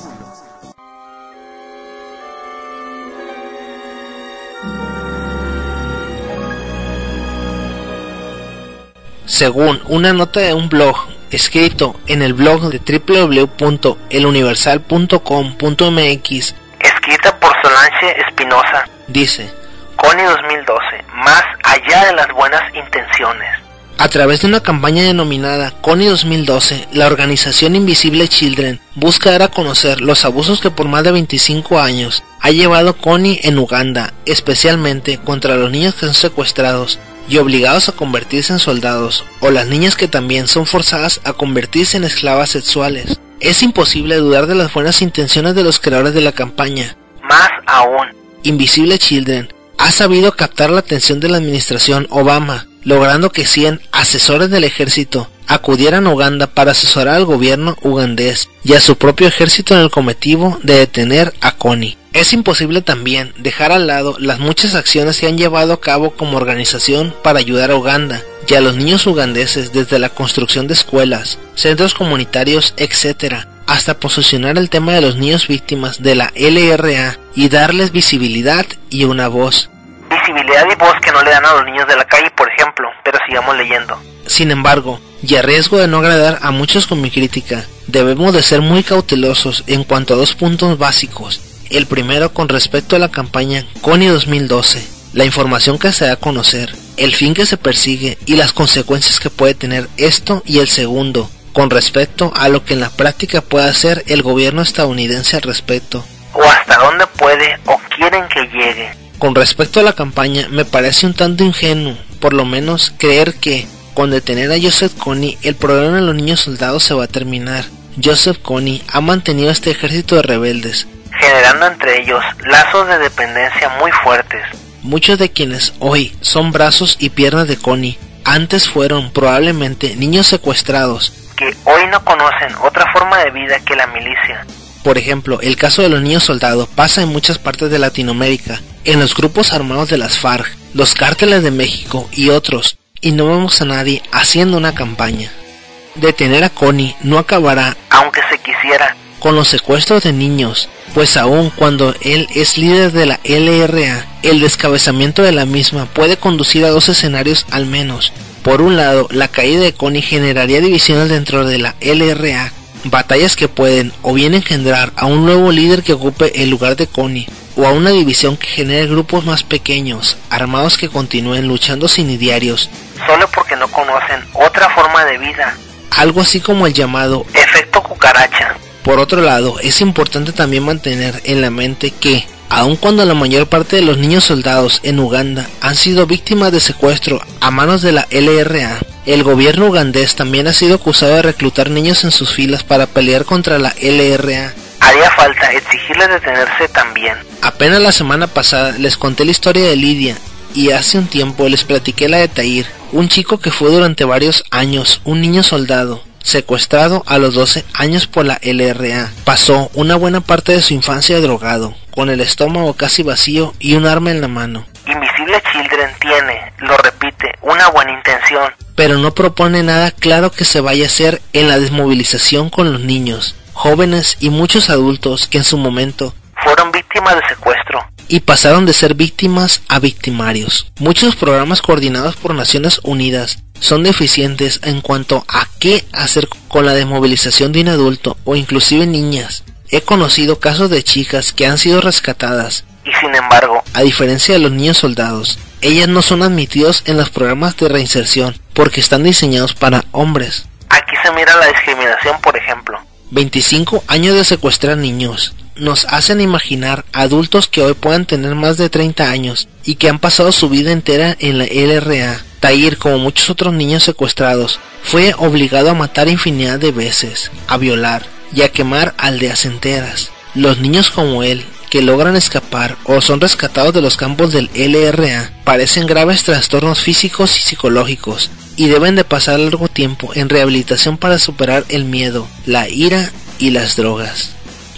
Según una nota de un blog escrito en el blog de doble u doble u doble u punto el universal punto com punto m x, escrita por Solange Espinosa, dice: Kony dos mil doce, más allá de las buenas intenciones. A través de una campaña denominada Kony dos mil doce, la organización Invisible Children busca dar a conocer los abusos que por más de veinticinco años ha llevado Kony en Uganda, especialmente contra los niños que son secuestrados y obligados a convertirse en soldados, o las niñas que también son forzadas a convertirse en esclavas sexuales. Es imposible dudar de las buenas intenciones de los creadores de la campaña. Más aún, Invisible Children ha sabido captar la atención de la administración Obama, logrando que cien asesores del ejército acudieran a Uganda para asesorar al gobierno ugandés y a su propio ejército en el cometido de detener a Kony. Es imposible también dejar al lado las muchas acciones que han llevado a cabo como organización para ayudar a Uganda y a los niños ugandeses, desde la construcción de escuelas, centros comunitarios, etcétera, hasta posicionar el tema de los niños víctimas de la L R A y darles visibilidad y una voz. Visibilidad y voz que no le dan a los niños de la calle, por ejemplo, pero sigamos leyendo. Sin embargo, y a riesgo de no agradar a muchos con mi crítica, debemos de ser muy cautelosos en cuanto a dos puntos básicos. El primero, con respecto a la campaña Kony dos mil doce, la información que se da a conocer, el fin que se persigue y las consecuencias que puede tener esto, y el segundo, con respecto a lo que en la práctica puede hacer el gobierno estadounidense al respecto, o hasta dónde puede o quieren que llegue. Con respecto a la campaña, me parece un tanto ingenuo, por lo menos, creer que con detener a Joseph Kony el problema de los niños soldados se va a terminar. Joseph Kony ha mantenido este ejército de rebeldes, generando entre ellos lazos de dependencia muy fuertes. Muchos de quienes hoy son brazos y piernas de Kony antes fueron probablemente niños secuestrados que hoy no conocen otra forma de vida que la milicia. Por ejemplo, el caso de los niños soldados pasa en muchas partes de Latinoamérica, en los grupos armados de las FARC, los cárteles de México y otros, y no vemos a nadie haciendo una campaña. Detener a Kony no acabará, aunque se quisiera, con los secuestros de niños, pues aun cuando él es líder de la L R A, el descabezamiento de la misma puede conducir a dos escenarios al menos. Por un lado, la caída de Kony generaría divisiones dentro de la L R A, batallas que pueden o bien engendrar a un nuevo líder que ocupe el lugar de Kony, o a una división que genere grupos más pequeños, armados, que continúen luchando sin idearios, solo porque no conocen otra forma de vida. Algo así como el llamado efecto cucaracha. Por otro lado, es importante también mantener en la mente que, aun cuando la mayor parte de los niños soldados en Uganda han sido víctimas de secuestro a manos de la L R A, el gobierno ugandés también ha sido acusado de reclutar niños en sus filas para pelear contra la L R A. Haría falta exigirles detenerse también. Apenas la semana pasada les conté la historia de Lidia, y hace un tiempo les platiqué la de Tahir, un chico que fue durante varios años un niño soldado, secuestrado a los doce años por la L R A. Pasó una buena parte de su infancia drogado, con el estómago casi vacío y un arma en la mano. Invisible Children tiene, lo repite, una buena intención, pero no propone nada claro que se vaya a hacer en la desmovilización con los niños, jóvenes y muchos adultos que en su momento fueron víctimas de secuestro y pasaron de ser víctimas a victimarios. Muchos programas coordinados por Naciones Unidas son deficientes en cuanto a qué hacer con la desmovilización de un adulto o inclusive niñas. He conocido casos de chicas que han sido rescatadas y, sin embargo, a diferencia de los niños soldados, ellas no son admitidos en los programas de reinserción porque están diseñados para hombres. Aquí se mira la discriminación, por ejemplo. veinticinco años de secuestrar niños nos hacen imaginar adultos que hoy puedan tener más de treinta años y que han pasado su vida entera en la L R A. Tahir, como muchos otros niños secuestrados, fue obligado a matar infinidad de veces, a violar y a quemar aldeas enteras. Los niños como él, que logran escapar o son rescatados de los campos del L R A, padecen graves trastornos físicos y psicológicos y deben de pasar largo tiempo en rehabilitación para superar el miedo, la ira y las drogas.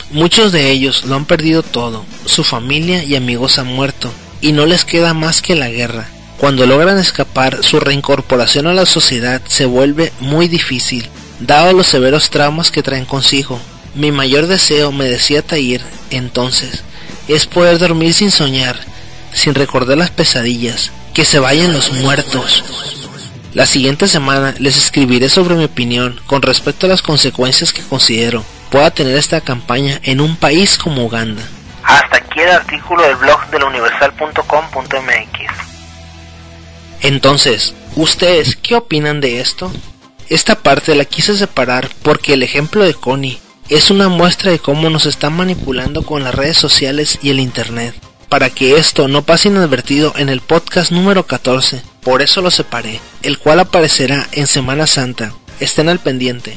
Muchos de ellos lo han perdido todo, su familia y amigos han muerto, y no les queda más que la guerra. Cuando logran escapar, su reincorporación a la sociedad se vuelve muy difícil, dado los severos traumas que traen consigo. Mi mayor deseo, me decía Tahir entonces, es poder dormir sin soñar, sin recordar las pesadillas, que se vayan los muertos. La siguiente semana les escribiré sobre mi opinión con respecto a las consecuencias que considero pueda tener esta campaña en un país como Uganda. Hasta aquí el artículo del blog de la universal punto com punto m x. Entonces, ¿ustedes qué opinan de esto? Esta parte la quise separar porque el ejemplo de Connie es una muestra de cómo nos están manipulando con las redes sociales y el internet, para que esto no pase inadvertido en el podcast número catorce, por eso lo separé, el cual aparecerá en Semana Santa. Estén al pendiente.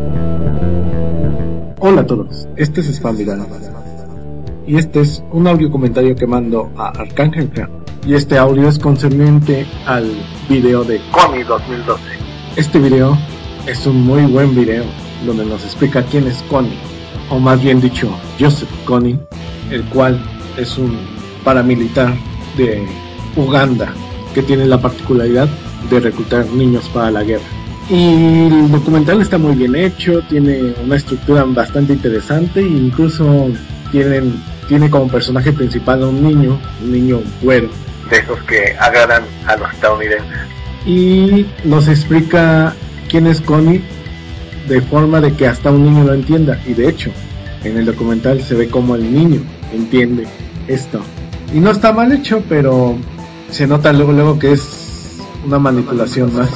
Hola a todos, este es Spam Viral y este es un audio comentario que mando a Arcángel Clan, y este audio es concerniente al video de Connie dos mil doce. Este video es un muy buen video donde nos explica quién es Connie, o más bien dicho Joseph Kony, el cual es un paramilitar de Uganda que tiene la particularidad de reclutar niños para la guerra. Y el documental está muy bien hecho, tiene una estructura bastante interesante e incluso tienen, tiene como personaje principal a un niño, un niño güero, de esos que agradan a los estadounidenses. Y nos explica quién es Connie de forma de que hasta un niño lo entienda, y de hecho en el documental se ve como el niño entiende esto. Y no está mal hecho, pero se nota luego luego que es una manipulación más.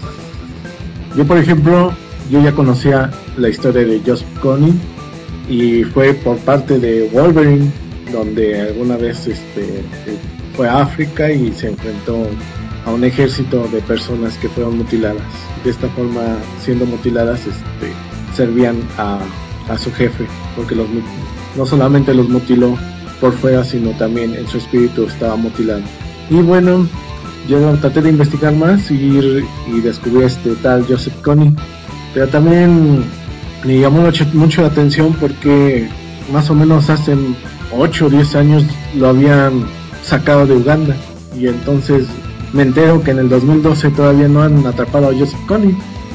Yo, por ejemplo, yo ya conocía la historia de Joseph Kony y fue por parte de Wolverine, donde alguna vez este, fue a África y se enfrentó a un ejército de personas que fueron mutiladas. De esta forma, siendo mutiladas, este, servían a, a su jefe, porque los, no solamente los mutiló por fuera, sino también en su espíritu estaba mutilado. Y bueno, yo traté de investigar más y, y descubrí este tal Joseph Kony, pero también me llamó mucho, mucho la atención porque más o menos hace ocho o diez años lo habían sacado de Uganda, y entonces me entero que en el dos mil doce todavía no han atrapado a Joseph Kony.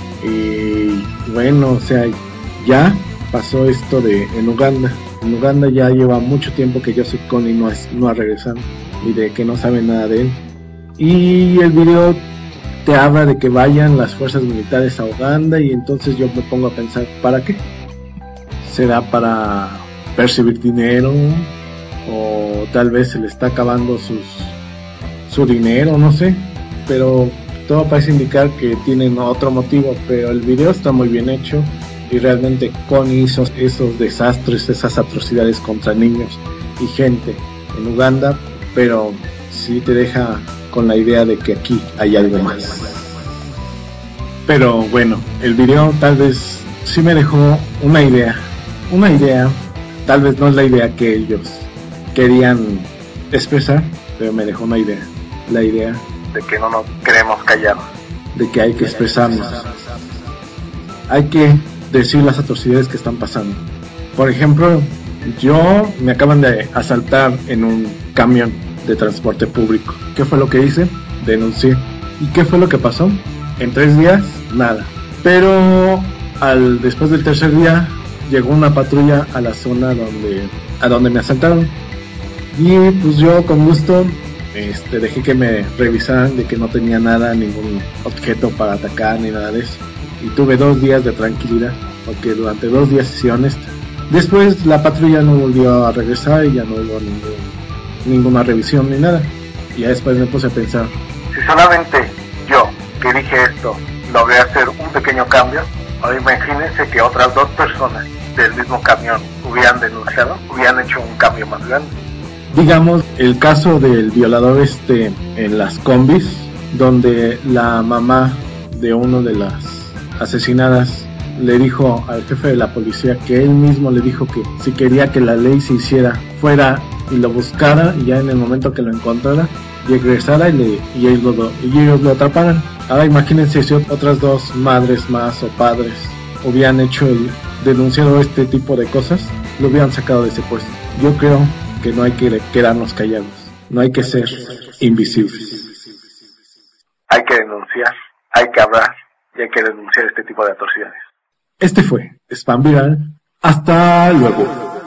Y bueno, o sea, ya pasó esto de en Uganda. En Uganda ya lleva mucho tiempo que Joseph Kony no, es, no ha regresado y de que no saben nada de él. Y el video te habla de que vayan las fuerzas militares a Uganda, y entonces yo me pongo a pensar, ¿para qué? ¿Será para percibir dinero? ¿O tal vez se le está acabando sus, su dinero? No sé, pero todo parece indicar que tienen otro motivo. Pero el video está muy bien hecho y realmente Connie hizo esos desastres, esas atrocidades contra niños y gente en Uganda, pero sí te deja con la idea de que aquí hay algo más. Pero bueno, el video tal vez sí me dejó una idea, una idea, tal vez no es la idea que ellos querían expresar, pero me dejó una idea, la idea de que no nos queremos callar, de que hay que expresarnos, hay que decir las atrocidades que están pasando. Por ejemplo, yo me acaban de asaltar en un camión de transporte público. ¿Qué fue lo que hice? Denuncié. ¿Y qué fue lo que pasó? En tres días, nada. Pero al después del tercer día llegó una patrulla a la zona donde a donde me asaltaron. Y pues yo con gusto este, dejé que me revisaran de que no tenía nada, ningún objeto para atacar ni nada de eso. Y tuve dos días de tranquilidad, porque durante dos días, si honesta. Después la patrulla no volvió a regresar y ya no hubo ningún, ninguna revisión ni nada. Y ya después me puse a pensar, si solamente yo que dije esto logré hacer un pequeño cambio, ahora imagínense que otras dos personas del mismo camión hubieran denunciado, hubieran hecho un cambio más grande. Digamos el caso del violador este en las combis, donde la mamá de uno de las asesinadas le dijo al jefe de la policía que él mismo le dijo que si quería que la ley se hiciera, fuera y lo buscara, y ya en el momento que lo encontrara y regresara y, le, y, ellos, lo, y ellos lo atraparan. Ahora imagínense si otras dos madres más o padres hubieran hecho el denunciado este tipo de cosas, lo hubieran sacado de ese puesto. Yo creo que no hay que quedarnos callados, no hay que ser invisibles. Hay que denunciar, hay que hablar y hay que denunciar este tipo de atrocidades. Este fue Spam Viral. Hasta luego.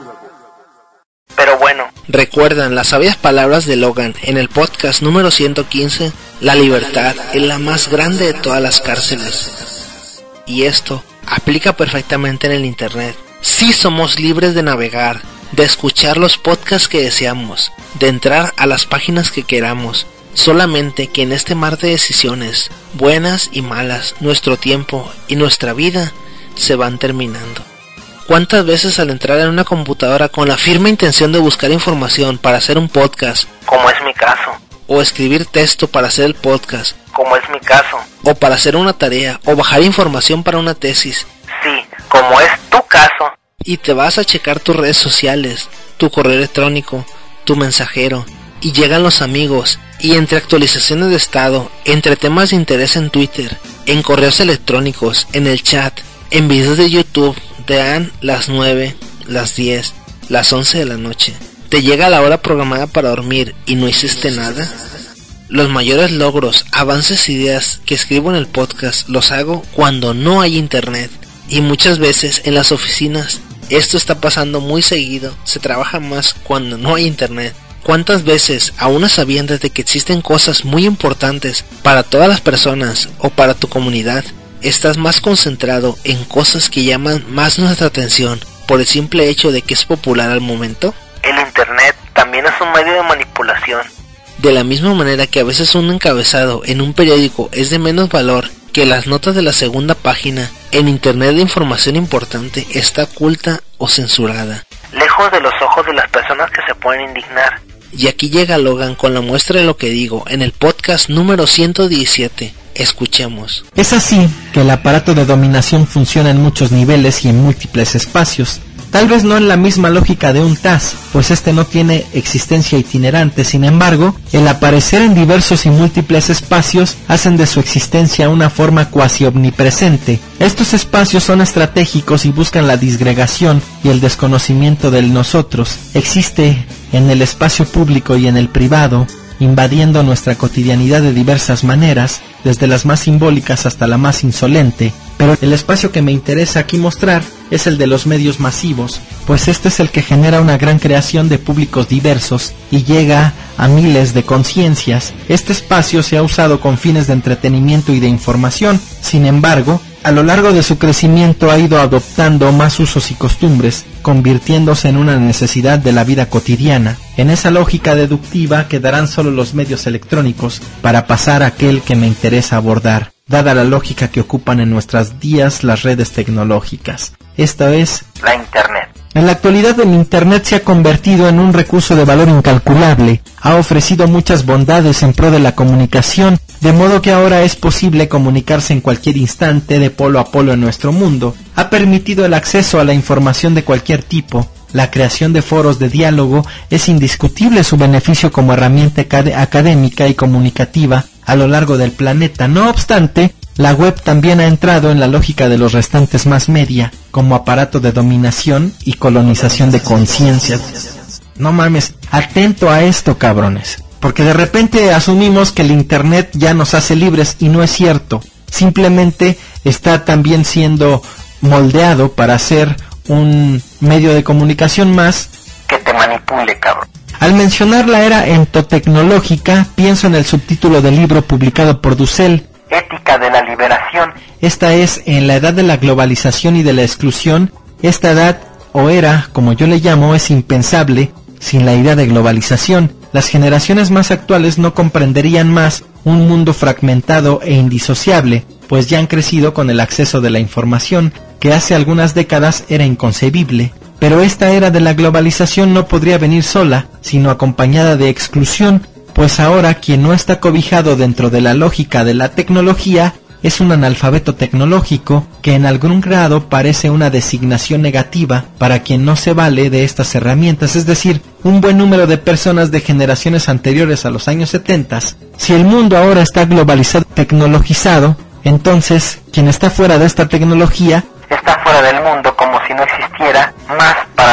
Pero bueno, recuerdan las sabias palabras de Logan en el podcast número ciento quince, la libertad es la más grande de todas las cárceles. Y esto aplica perfectamente en el internet. Sí somos libres de navegar, de escuchar los podcasts que deseamos, de entrar a las páginas que queramos, solamente que en este mar de decisiones, buenas y malas, nuestro tiempo y nuestra vida se van terminando. ¿Cuántas veces al entrar en una computadora con la firme intención de buscar información para hacer un podcast, como es mi caso, o escribir texto para hacer el podcast, como es mi caso, o para hacer una tarea, o bajar información para una tesis, sí, como es tu caso, y te vas a checar tus redes sociales, tu correo electrónico, tu mensajero, y llegan los amigos, y entre actualizaciones de estado, entre temas de interés en Twitter, en correos electrónicos, en el chat, en videos de YouTube, te dan las nueve, las diez, las once de la noche. ¿Te llega la hora programada para dormir y no hiciste nada? Los mayores logros, avances, ideas que escribo en el podcast los hago cuando no hay internet. Y muchas veces en las oficinas esto está pasando muy seguido. Se trabaja más cuando no hay internet. ¿Cuántas veces, aún a sabiendas de que existen cosas muy importantes para todas las personas o para tu comunidad, estás más concentrado en cosas que llaman más nuestra atención por el simple hecho de que es popular al momento? El internet también es un medio de manipulación. De la misma manera que a veces un encabezado en un periódico es de menos valor que las notas de la segunda página, en internet la información importante está oculta o censurada, lejos de los ojos de las personas que se pueden indignar. Y aquí llega Logan con la muestra de lo que digo en el podcast número ciento diecisiete. Escuchemos. Es así que el aparato de dominación funciona en muchos niveles y en múltiples espacios. Tal vez no en la misma lógica de un T A S, pues este no tiene existencia itinerante. Sin embargo, el aparecer en diversos y múltiples espacios hacen de su existencia una forma cuasi omnipresente. Estos espacios son estratégicos y buscan la disgregación y el desconocimiento del nosotros. Existe en el espacio público y en el privado, invadiendo nuestra cotidianidad de diversas maneras, desde las más simbólicas hasta la más insolente. Pero el espacio que me interesa aquí mostrar es el de los medios masivos, pues este es el que genera una gran creación de públicos diversos y llega a miles de conciencias. Este espacio se ha usado con fines de entretenimiento y de información. Sin embargo, a lo largo de su crecimiento ha ido adoptando más usos y costumbres, convirtiéndose en una necesidad de la vida cotidiana. En esa lógica deductiva quedarán solo los medios electrónicos para pasar a aquel que me interesa abordar, dada la lógica que ocupan en nuestros días las redes tecnológicas. Esta es la Internet. En la actualidad el Internet se ha convertido en un recurso de valor incalculable, ha ofrecido muchas bondades en pro de la comunicación, de modo que ahora es posible comunicarse en cualquier instante de polo a polo en nuestro mundo, ha permitido el acceso a la información de cualquier tipo, la creación de foros de diálogo, es indiscutible su beneficio como herramienta acad- académica y comunicativa a lo largo del planeta. No obstante, la web también ha entrado en la lógica de los restantes mass media, como aparato de dominación y colonización de conciencias. No mames, atento a esto, cabrones, porque de repente asumimos que el internet ya nos hace libres y no es cierto. Simplemente está también siendo moldeado para ser un medio de comunicación más que te manipule, cabrón. Al mencionar la era entotecnológica, pienso en el subtítulo del libro publicado por Dussel, Ética de la liberación. Esta es en la edad de la globalización y de la exclusión. Esta edad, o era, como yo le llamo, es impensable sin la idea de globalización. Las generaciones más actuales no comprenderían más un mundo fragmentado e indisociable, pues ya han crecido con el acceso de la información, que hace algunas décadas era inconcebible. Pero esta era de la globalización no podría venir sola, sino acompañada de exclusión, pues ahora quien no está cobijado dentro de la lógica de la tecnología es un analfabeto tecnológico que en algún grado parece una designación negativa para quien no se vale de estas herramientas, es decir, un buen número de personas de generaciones anteriores a los años setenta. Si el mundo ahora está globalizado, tecnologizado, entonces quien está fuera de esta tecnología está fuera del mundo como si no existiera más para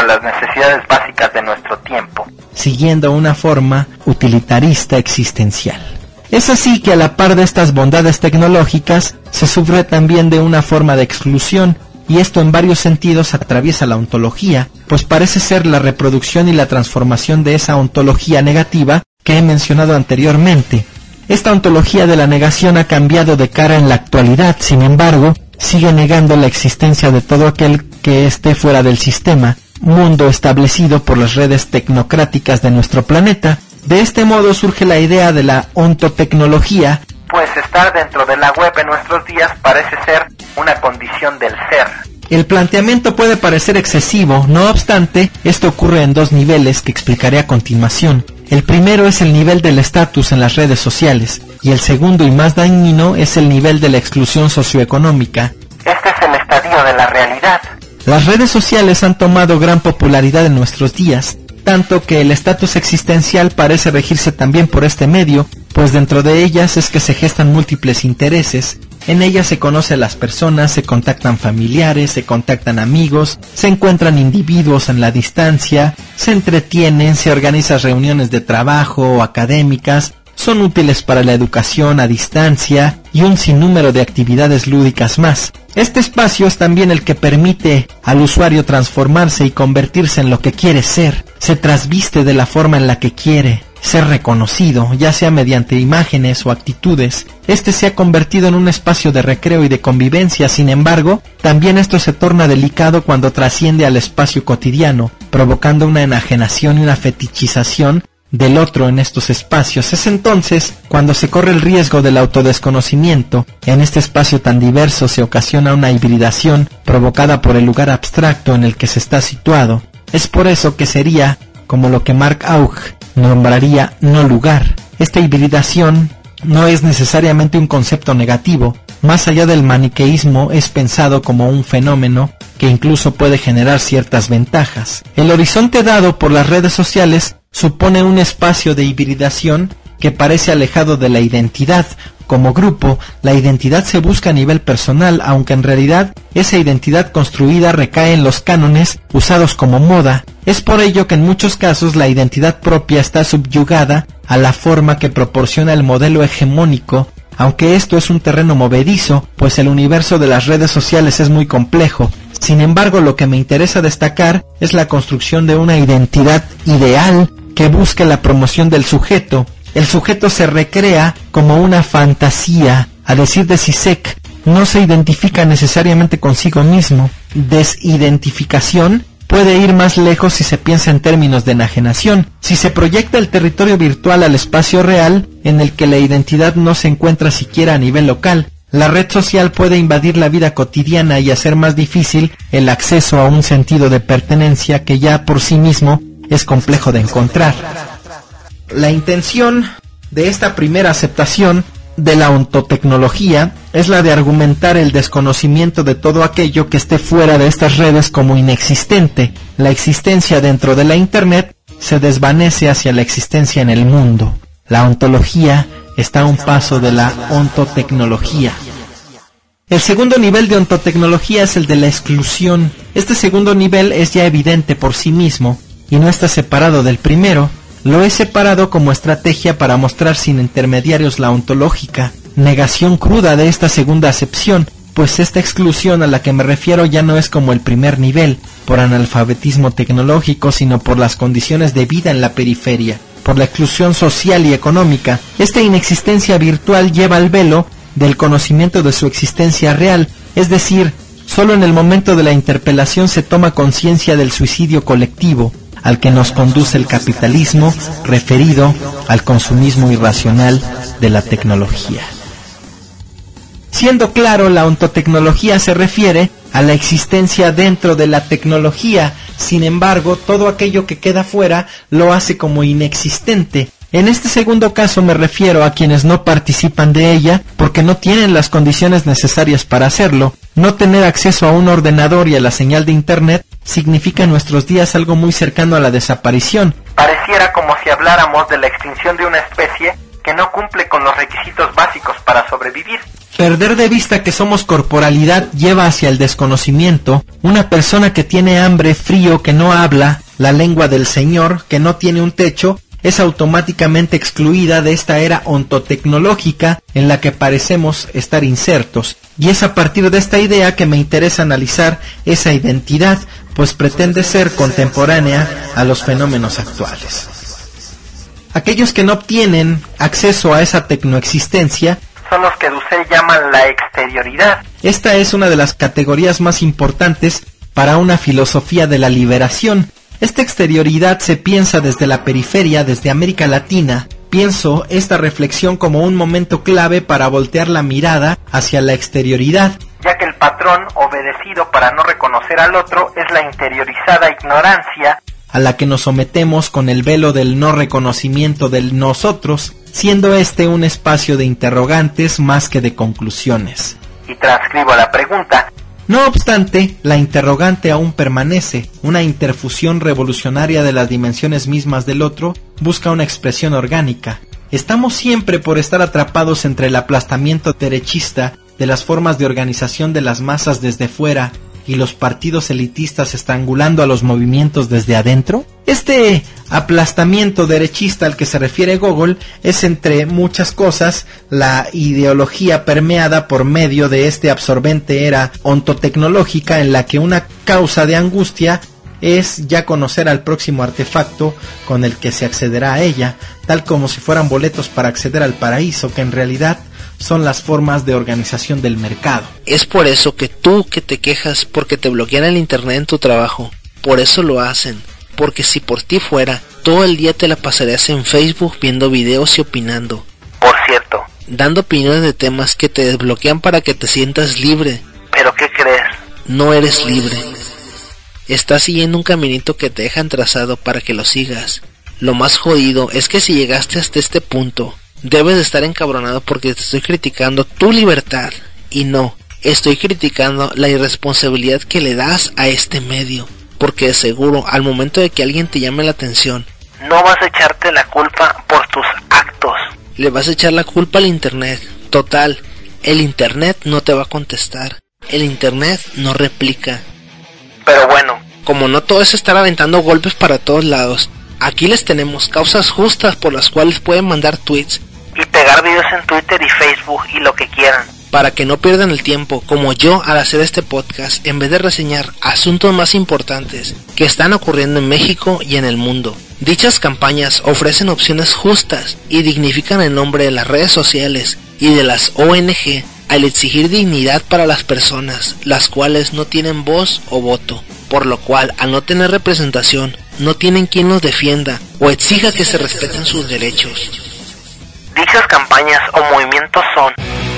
a las necesidades básicas de nuestro tiempo, siguiendo una forma utilitarista existencial. Es así que a la par de estas bondades tecnológicas, se sufre también de una forma de exclusión, y esto en varios sentidos atraviesa la ontología, pues parece ser la reproducción y la transformación de esa ontología negativa que he mencionado anteriormente. Esta ontología de la negación ha cambiado de cara en la actualidad, sin embargo, sigue negando la existencia de todo aquel que esté fuera del sistema, mundo establecido por las redes tecnocráticas de nuestro planeta. De este modo surge la idea de la ontotecnología, pues estar dentro de la web en nuestros días parece ser una condición del ser. El planteamiento puede parecer excesivo, no obstante, esto ocurre en dos niveles que explicaré a continuación. El primero es el nivel del estatus en las redes sociales, y el segundo y más dañino es el nivel de la exclusión socioeconómica. Este es el estadio de la realidad. Las redes sociales han tomado gran popularidad en nuestros días, tanto que el estatus existencial parece regirse también por este medio, pues dentro de ellas es que se gestan múltiples intereses. En ellas se conocen las personas, se contactan familiares, se contactan amigos, se encuentran individuos en la distancia, se entretienen, se organizan reuniones de trabajo o académicas, son útiles para la educación a distancia y un sinnúmero de actividades lúdicas más. Este espacio es también el que permite al usuario transformarse y convertirse en lo que quiere ser. Se trasviste de la forma en la que quiere ser reconocido, ya sea mediante imágenes o actitudes. Este se ha convertido en un espacio de recreo y de convivencia. Sin embargo, también esto se torna delicado cuando trasciende al espacio cotidiano, provocando una enajenación y una fetichización del otro en estos espacios. Es entonces cuando se corre el riesgo del autodesconocimiento. En este espacio tan diverso se ocasiona una hibridación provocada por el lugar abstracto en el que se está situado. Es por eso que sería como lo que Mark Aug nombraría no lugar. Esta hibridación no es necesariamente un concepto negativo. Más allá del maniqueísmo, es pensado como un fenómeno que incluso puede generar ciertas ventajas. El horizonte dado por las redes sociales supone un espacio de hibridación que parece alejado de la identidad. Como grupo, la identidad se busca a nivel personal, aunque en realidad esa identidad construida recae en los cánones usados como moda. Es por ello que en muchos casos la identidad propia está subyugada a la forma que proporciona el modelo hegemónico, aunque esto es un terreno movedizo, pues el universo de las redes sociales es muy complejo. Sin embargo, lo que me interesa destacar es la construcción de una identidad ideal que busque la promoción del sujeto. El sujeto se recrea como una fantasía. A decir de Zizek, no se identifica necesariamente consigo mismo. Desidentificación puede ir más lejos si se piensa en términos de enajenación. Si se proyecta el territorio virtual al espacio real, en el que la identidad no se encuentra siquiera a nivel local, la red social puede invadir la vida cotidiana y hacer más difícil el acceso a un sentido de pertenencia que ya por sí mismo es complejo de encontrar. La intención de esta primera aceptación de la ontotecnología es la de argumentar el desconocimiento de todo aquello que esté fuera de estas redes como inexistente. La existencia dentro de la Internet se desvanece hacia la existencia en el mundo. La ontología está a un paso de la ontotecnología. El segundo nivel de ontotecnología es el de la exclusión. Este segundo nivel es ya evidente por sí mismo y no está separado del primero. Lo he separado como estrategia para mostrar sin intermediarios la ontológica, negación cruda de esta segunda acepción, pues esta exclusión a la que me refiero ya no es como el primer nivel, por analfabetismo tecnológico, sino por las condiciones de vida en la periferia, por la exclusión social y económica. Esta inexistencia virtual lleva al velo del conocimiento de su existencia real, es decir, solo en el momento de la interpelación se toma conciencia del suicidio colectivo, al que nos conduce el capitalismo, referido al consumismo irracional de la tecnología. Siendo claro, la ontotecnología se refiere a la existencia dentro de la tecnología. Sin embargo, todo aquello que queda fuera lo hace como inexistente. En este segundo caso me refiero a quienes no participan de ella porque no tienen las condiciones necesarias para hacerlo. No tener acceso a un ordenador y a la señal de Internet significa en nuestros días algo muy cercano a la desaparición. Pareciera como si habláramos de la extinción de una especie que no cumple con los requisitos básicos para sobrevivir. Perder de vista que somos corporalidad lleva hacia el desconocimiento. Una persona que tiene hambre, frío, que no habla la lengua del Señor, que no tiene un techo, es automáticamente excluida de esta era ontotecnológica en la que parecemos estar insertos. Y es a partir de esta idea que me interesa analizar esa identidad, pues pretende ser contemporánea a los fenómenos actuales. Aquellos que no obtienen acceso a esa tecnoexistencia son los que Dussel llama la exterioridad. Esta es una de las categorías más importantes para una filosofía de la liberación. Esta exterioridad se piensa desde la periferia, desde América Latina. Pienso esta reflexión como un momento clave para voltear la mirada hacia la exterioridad, ya que el patrón obedecido para no reconocer al otro es la interiorizada ignorancia, a la que nos sometemos con el velo del no reconocimiento del nosotros, siendo este un espacio de interrogantes más que de conclusiones. Y transcribo la pregunta. No obstante, la interrogante aún permanece. Una interfusión revolucionaria de las dimensiones mismas del otro busca una expresión orgánica. Estamos siempre por estar atrapados entre el aplastamiento derechista de las formas de organización de las masas desde fuera y los partidos elitistas estrangulando a los movimientos desde adentro. Este aplastamiento derechista al que se refiere Gogol es, entre muchas cosas, la ideología permeada por medio de este absorbente era ontotecnológica en la que una causa de angustia es ya conocer al próximo artefacto con el que se accederá a ella, tal como si fueran boletos para acceder al paraíso, que en realidad son las formas de organización del mercado. Es por eso que tú que te quejas porque te bloquean el internet en tu trabajo, por eso lo hacen, porque si por ti fuera, todo el día te la pasarías en Facebook viendo videos y opinando. Por cierto, dando opiniones de temas que te desbloquean para que te sientas libre. ¿Pero qué crees? No eres libre. Estás siguiendo un caminito que te dejan trazado para que lo sigas. Lo más jodido es que si llegaste hasta este punto, debes de estar encabronado porque te estoy criticando tu libertad. Y no, estoy criticando la irresponsabilidad que le das a este medio. Porque de seguro, al momento de que alguien te llame la atención, no vas a echarte la culpa por tus actos. Le vas a echar la culpa al internet. Total, el internet no te va a contestar. El internet no replica. Pero bueno, como no todo es estar aventando golpes para todos lados, aquí les tenemos causas justas por las cuales pueden mandar tweets y pegar videos en Twitter y Facebook y lo que quieran, para que no pierdan el tiempo, como yo al hacer este podcast, en vez de reseñar asuntos más importantes que están ocurriendo en México y en el mundo. Dichas campañas ofrecen opciones justas y dignifican el nombre de las redes sociales y de las O N G al exigir dignidad para las personas, las cuales no tienen voz o voto, por lo cual al no tener representación, no tienen quien los defienda o exija que se respeten sus derechos. Dichas campañas o movimientos son: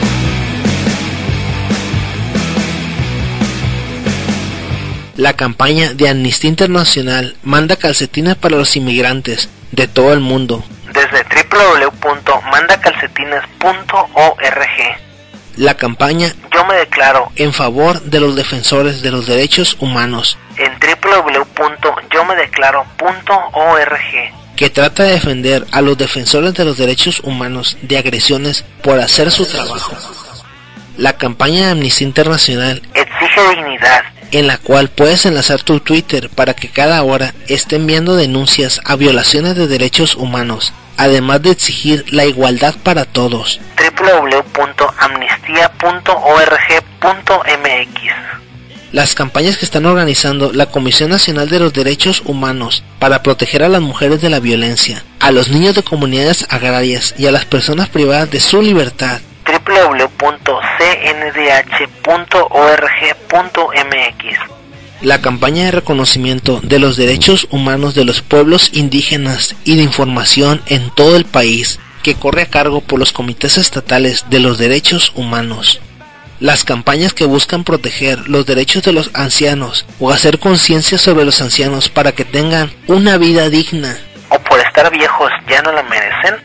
la campaña de Amnistía Internacional manda calcetines para los inmigrantes de todo el mundo, desde doble u doble u doble u punto manda calcetines punto org. La campaña Yo me declaro en favor de los defensores de los derechos humanos en doble u doble u doble u punto yo me declaro punto org, que trata de defender a los defensores de los derechos humanos de agresiones por hacer su trabajo. La campaña de Amnistía Internacional exige dignidad, en la cual puedes enlazar tu Twitter para que cada hora esté enviando denuncias a violaciones de derechos humanos, además de exigir la igualdad para todos. doble u doble u doble u punto amnistía punto org punto m x. Las campañas que están organizando la Comisión Nacional de los Derechos Humanos para proteger a las mujeres de la violencia, a los niños de comunidades agrarias y a las personas privadas de su libertad. doble u doble u doble u punto c n d h punto org punto m x. La campaña de reconocimiento de los derechos humanos de los pueblos indígenas y de información en todo el país, que corre a cargo por los comités estatales de los derechos humanos. Las campañas que buscan proteger los derechos de los ancianos o hacer conciencia sobre los ancianos para que tengan una vida digna. ¿O por estar viejos ya no la merecen?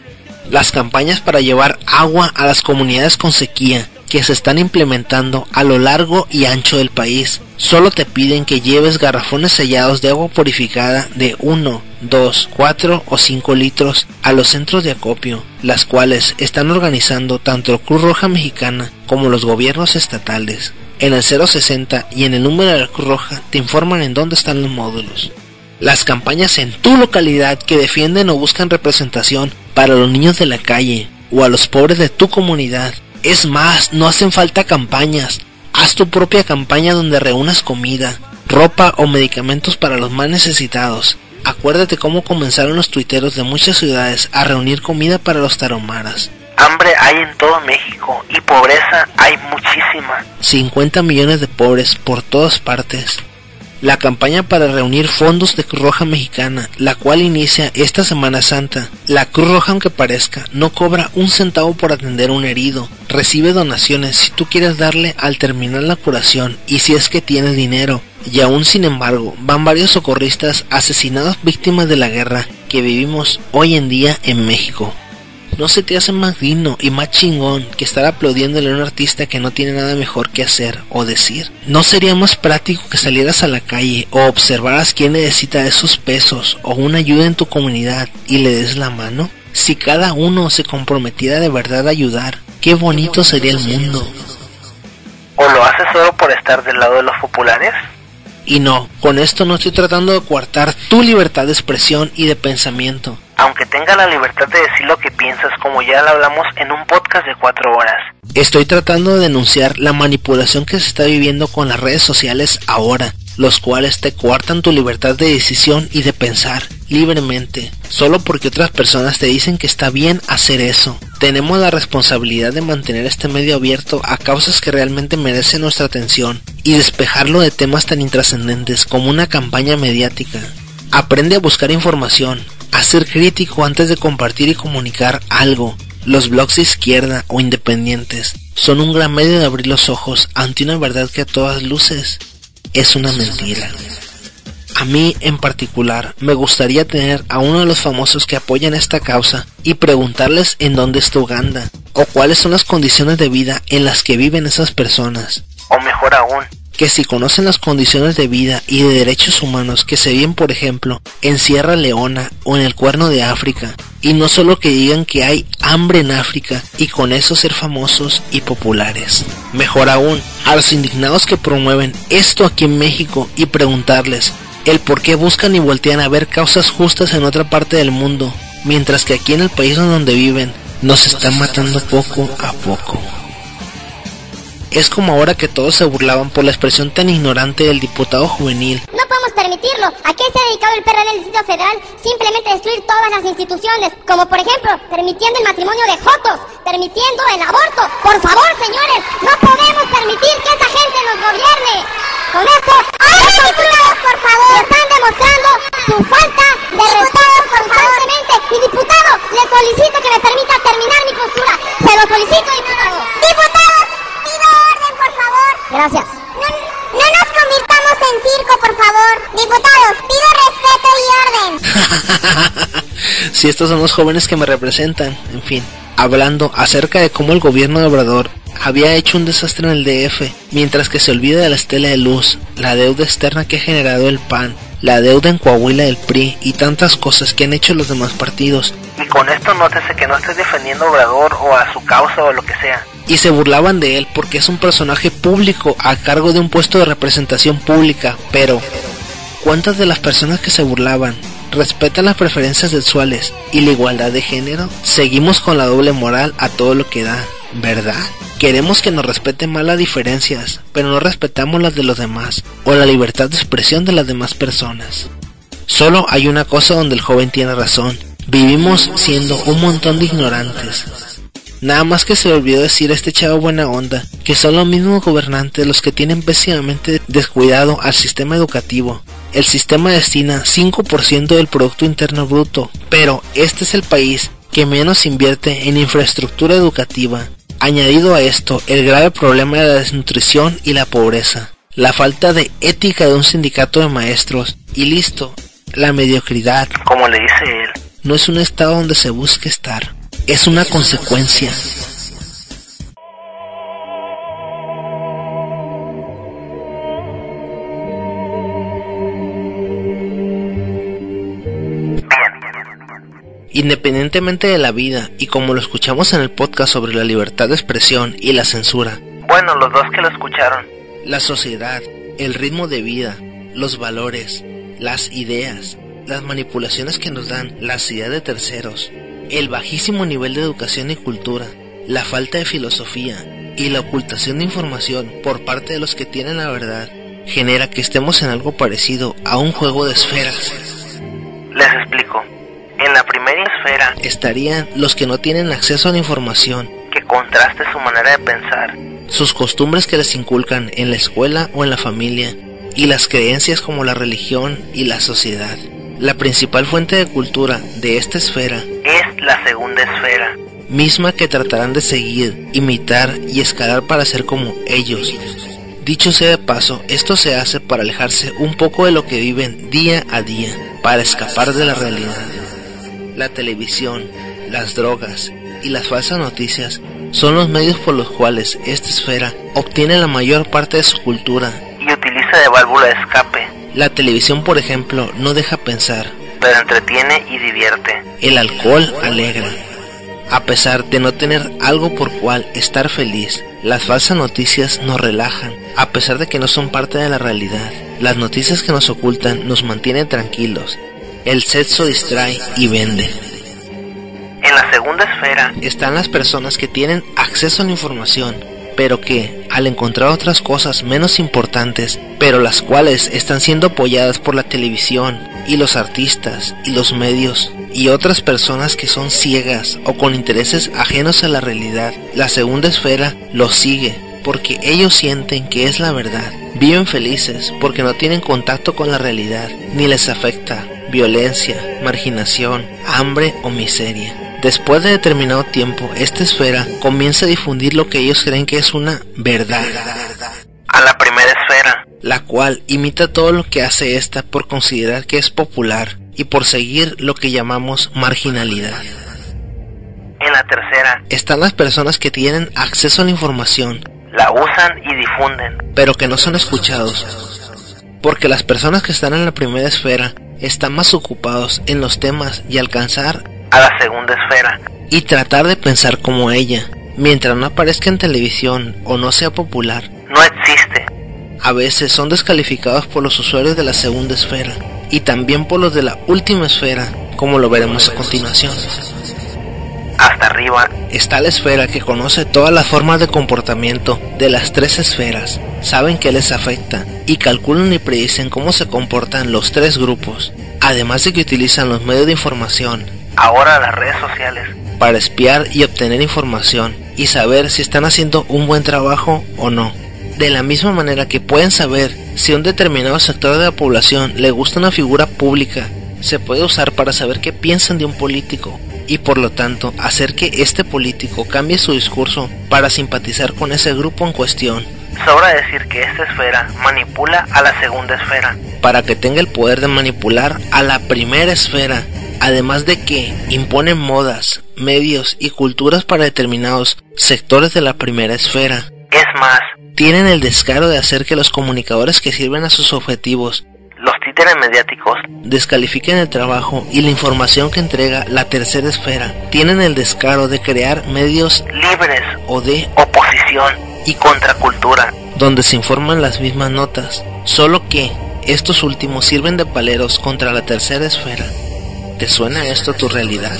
Las campañas para llevar agua a las comunidades con sequía que se están implementando a lo largo y ancho del país solo te piden que lleves garrafones sellados de agua purificada de uno, dos, cuatro o cinco litros a los centros de acopio, las cuales están organizando tanto Cruz Roja Mexicana como los gobiernos estatales. En el cero sesenta y en el número de la Cruz Roja te informan en dónde están los módulos. Las campañas en tu localidad que defienden o buscan representación para los niños de la calle o a los pobres de tu comunidad. Es más, no hacen falta campañas. Haz tu propia campaña donde reúnas comida, ropa o medicamentos para los más necesitados. Acuérdate cómo comenzaron los tuiteros de muchas ciudades a reunir comida para los tarahumaras. Hambre hay en todo México y pobreza hay muchísima. cincuenta millones de pobres por todas partes. La campaña para reunir fondos de Cruz Roja Mexicana, la cual inicia esta Semana Santa. La Cruz Roja, aunque parezca, no cobra un centavo por atender a un herido. Recibe donaciones si tú quieres darle al terminar la curación y si es que tienes dinero. Y aún sin embargo, van varios socorristas asesinados víctimas de la guerra que vivimos hoy en día en México. ¿No se te hace más digno y más chingón que estar aplaudiéndole a un artista que no tiene nada mejor que hacer o decir? ¿No sería más práctico que salieras a la calle o observaras quién necesita esos pesos o una ayuda en tu comunidad y le des la mano? Si cada uno se comprometiera de verdad a ayudar, qué bonito sería el mundo. ¿O lo haces solo por estar del lado de los populares? Y no, con esto no estoy tratando de coartar tu libertad de expresión y de pensamiento. Aunque tenga la libertad de decir lo que piensas, como ya lo hablamos en un podcast de cuatro horas. Estoy tratando de denunciar la manipulación que se está viviendo con las redes sociales ahora, los cuales te coartan tu libertad de decisión y de pensar libremente, solo porque otras personas te dicen que está bien hacer eso. Tenemos la responsabilidad de mantener este medio abierto a causas que realmente merecen nuestra atención y despejarlo de temas tan intrascendentes como una campaña mediática. Aprende a buscar información, a ser crítico antes de compartir y comunicar algo. Los blogs de izquierda o independientes son un gran medio de abrir los ojos ante una verdad que a todas luces es una mentira. A mí en particular me gustaría tener a uno de los famosos que apoyan esta causa y preguntarles en dónde está Uganda o cuáles son las condiciones de vida en las que viven esas personas. O mejor aún, que si conocen las condiciones de vida y de derechos humanos que se viven, por ejemplo, en Sierra Leona o en el Cuerno de África, y no solo que digan que hay hambre en África y con eso ser famosos y populares. Mejor aún, a los indignados que promueven esto aquí en México y preguntarles el por qué buscan y voltean a ver causas justas en otra parte del mundo, mientras que aquí en el país donde viven nos están matando poco a poco. Es como ahora que todos se burlaban por la expresión tan ignorante del diputado juvenil. No podemos permitirlo. ¿A qué se ha dedicado el P R D en el Distrito Federal? Simplemente destruir todas las instituciones, como por ejemplo, permitiendo el matrimonio de jotos, permitiendo el aborto. Por favor, señores, no podemos permitir que esa gente nos gobierne. Con esto, ¡ay, diputados, por favor! Están demostrando su falta de respeto constantemente. Y diputado, le solicito que me permita terminar mi postura. Se lo solicito, diputado. Diputados, pido orden, por favor. Gracias. No, no nos convirtamos en circo, por favor. Diputados, pido respeto y orden. Si estos son los jóvenes que me representan, en fin. Hablando acerca de cómo el gobierno de Obrador había hecho un desastre en el D F, mientras que se olvida de la estela de luz, la deuda externa que ha generado el P A N, la deuda en Coahuila del P R I y tantas cosas que han hecho los demás partidos. Y con esto nótese que no estoy defendiendo a Obrador o a su causa o lo que sea. Y se burlaban de él porque es un personaje público a cargo de un puesto de representación pública, pero ¿cuántas de las personas que se burlaban respetan las preferencias sexuales y la igualdad de género? Seguimos con la doble moral a todo lo que da, ¿verdad? Queremos que nos respeten más las diferencias, pero no respetamos las de los demás, o la libertad de expresión de las demás personas. Solo hay una cosa donde el joven tiene razón: vivimos siendo un montón de ignorantes. Nada más que se le olvidó decir a este chavo buena onda que son los mismos gobernantes los que tienen pésimamente descuidado al sistema educativo. El sistema destina cinco por ciento del Producto Interno Bruto, pero este es el país que menos invierte en infraestructura educativa. Añadido a esto, el grave problema de la desnutrición y la pobreza, la falta de ética de un sindicato de maestros y listo, la mediocridad, como le dice él. no es un estado donde se busque estar. es una consecuencia. Independientemente de la vida, y como lo escuchamos en el podcast sobre la libertad de expresión y la censura, bueno, los dos que lo escucharon, la sociedad, el ritmo de vida, los valores, las ideas, las manipulaciones que nos dan las ideas de terceros, el bajísimo nivel de educación y cultura, la falta de filosofía y la ocultación de información por parte de los que tienen la verdad, genera que estemos en algo parecido a un juego de esferas. Les explico. En la primera esfera estarían los que no tienen acceso a la información que contraste su manera de pensar, sus costumbres que les inculcan en la escuela o en la familia, y las creencias como la religión y la sociedad. La principal fuente de cultura de esta esfera es la segunda esfera, misma que tratarán de seguir, imitar y escalar para ser como ellos. Dicho sea de paso, esto se hace para alejarse un poco de lo que viven día a día, para escapar de la realidad. La televisión, las drogas y las falsas noticias son los medios por los cuales esta esfera obtiene la mayor parte de su cultura y utiliza de válvula de escape. La televisión, por ejemplo, no deja pensar, pero entretiene y divierte. El alcohol alegra. A pesar de no tener algo por cual estar feliz, las falsas noticias nos relajan, a pesar de que no son parte de la realidad. Las noticias que nos ocultan nos mantienen tranquilos. El sexo distrae y vende. En la segunda esfera están las personas que tienen acceso a la información, pero que, al encontrar otras cosas menos importantes, pero las cuales están siendo apoyadas por la televisión, y los artistas, y los medios, y otras personas que son ciegas o con intereses ajenos a la realidad, la segunda esfera los sigue, porque ellos sienten que es la verdad. Viven felices porque no tienen contacto con la realidad, ni les afecta violencia, marginación, hambre o miseria. Después de determinado tiempo, esta esfera comienza a difundir lo que ellos creen que es una verdad. A la primera esfera, la cual imita todo lo que hace esta por considerar que es popular y por seguir lo que llamamos marginalidad. En la tercera, están las personas que tienen acceso a la información, la usan y difunden, pero que no son escuchados, porque las personas que están en la primera esfera están más ocupados en los temas y alcanzar a la segunda esfera y tratar de pensar como ella, mientras no aparezca en televisión o no sea popular, no existe. A veces son descalificados por los usuarios de la segunda esfera y también por los de la última esfera, como lo veremos a continuación. Hasta arriba está la esfera que conoce todas las formas de comportamiento de las tres esferas, saben qué les afecta y calculan y predicen cómo se comportan los tres grupos, además de que utilizan los medios de información, ahora las redes sociales, para espiar y obtener información y saber si están haciendo un buen trabajo o no. De la misma manera que pueden saber si a un determinado sector de la población le gusta una figura pública, se puede usar para saber qué piensan de un político y por lo tanto hacer que este político cambie su discurso para simpatizar con ese grupo en cuestión. Sobra decir que esta esfera manipula a la segunda esfera para que tenga el poder de manipular a la primera esfera, además de que imponen modas, medios y culturas para determinados sectores de la primera esfera. Es más, tienen el descaro de hacer que los comunicadores que sirven a sus objetivos, los títeres mediáticos, descalifiquen el trabajo y la información que entrega la tercera esfera. Tienen el descaro de crear medios libres o de oposición y contracultura, donde se informan las mismas notas, solo que estos últimos sirven de paleros contra la tercera esfera. ¿Te suena esto a tu realidad?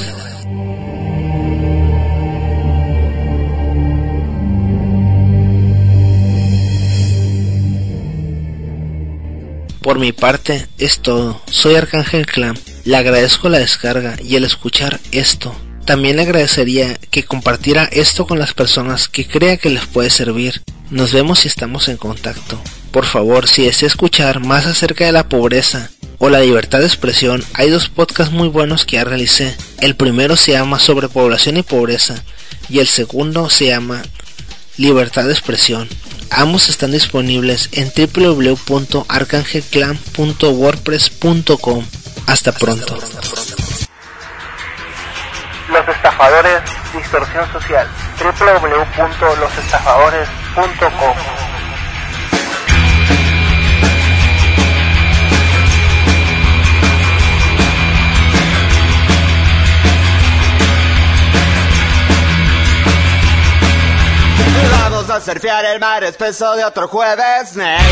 Por mi parte es todo. Soy Arcángel Clam. Le agradezco la descarga y el escuchar esto. También le agradecería que compartiera esto con las personas que crea que les puede servir. Nos vemos si estamos en contacto. Por favor, si desea escuchar más acerca de la pobreza o la libertad de expresión, hay dos podcasts muy buenos que ya realicé. El primero se llama Sobrepoblación y Pobreza y el segundo se llama Libertad de Expresión. Ambos están disponibles en w w w punto arcangel clam punto wordpress punto com. Hasta pronto. Los estafadores Distorsión Social, doble u doble u doble u punto los estafadores punto com. Vamos a surfear el mar espeso de otro jueves negro.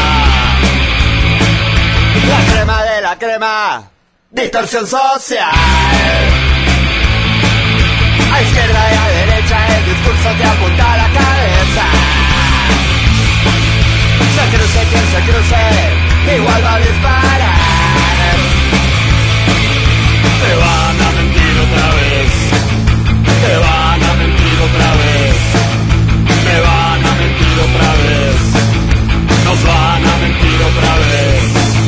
La crema de la crema, Distorsión Social. A izquierda y a derecha el discurso te apunta a la cabeza. Se cruce quien se cruce, igual va a disparar. Te van a mentir otra vez, te van a mentir otra vez, me van a mentir otra vez, nos van a mentir otra vez.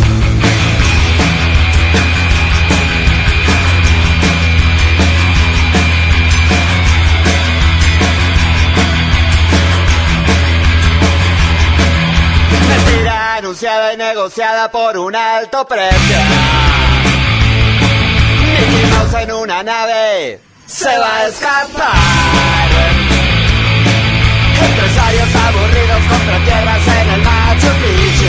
Mentira anunciada y negociada por un alto precio. Mickey Mouse en una nave se va a escapar. Empresarios aburridos contra tierras en el Machu Picchu.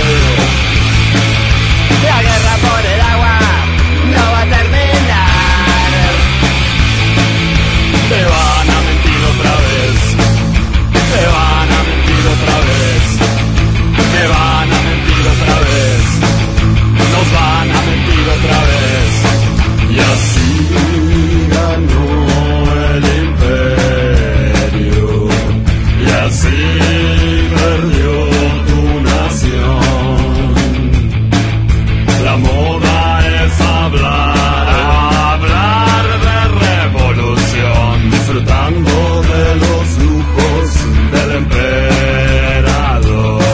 La guerra por el agua no va a terminar. Te van a mentir otra vez, te van a mentir otra vez, me van a mentir otra vez, nos van a mentir otra vez. Y así ganó el imperio, y así perdió tu nación. La moda es hablar, hablar de revolución, disfrutando de los lujos del emperador.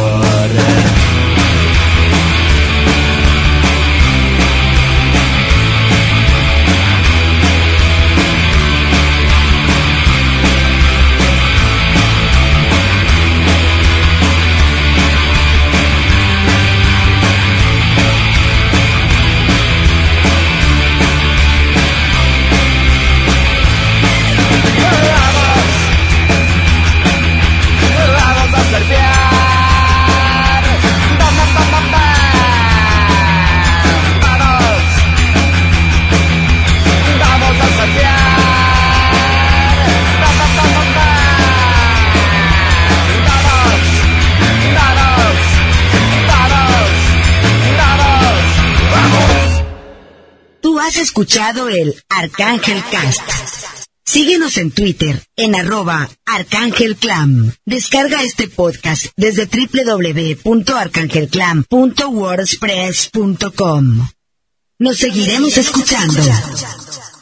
Has escuchado el Arcángel Cast. Síguenos en Twitter en arroba Arcángel Clam. Descarga este podcast desde doble u doble u doble u punto arcángel clam punto wordpress punto com. Nos seguiremos escuchando.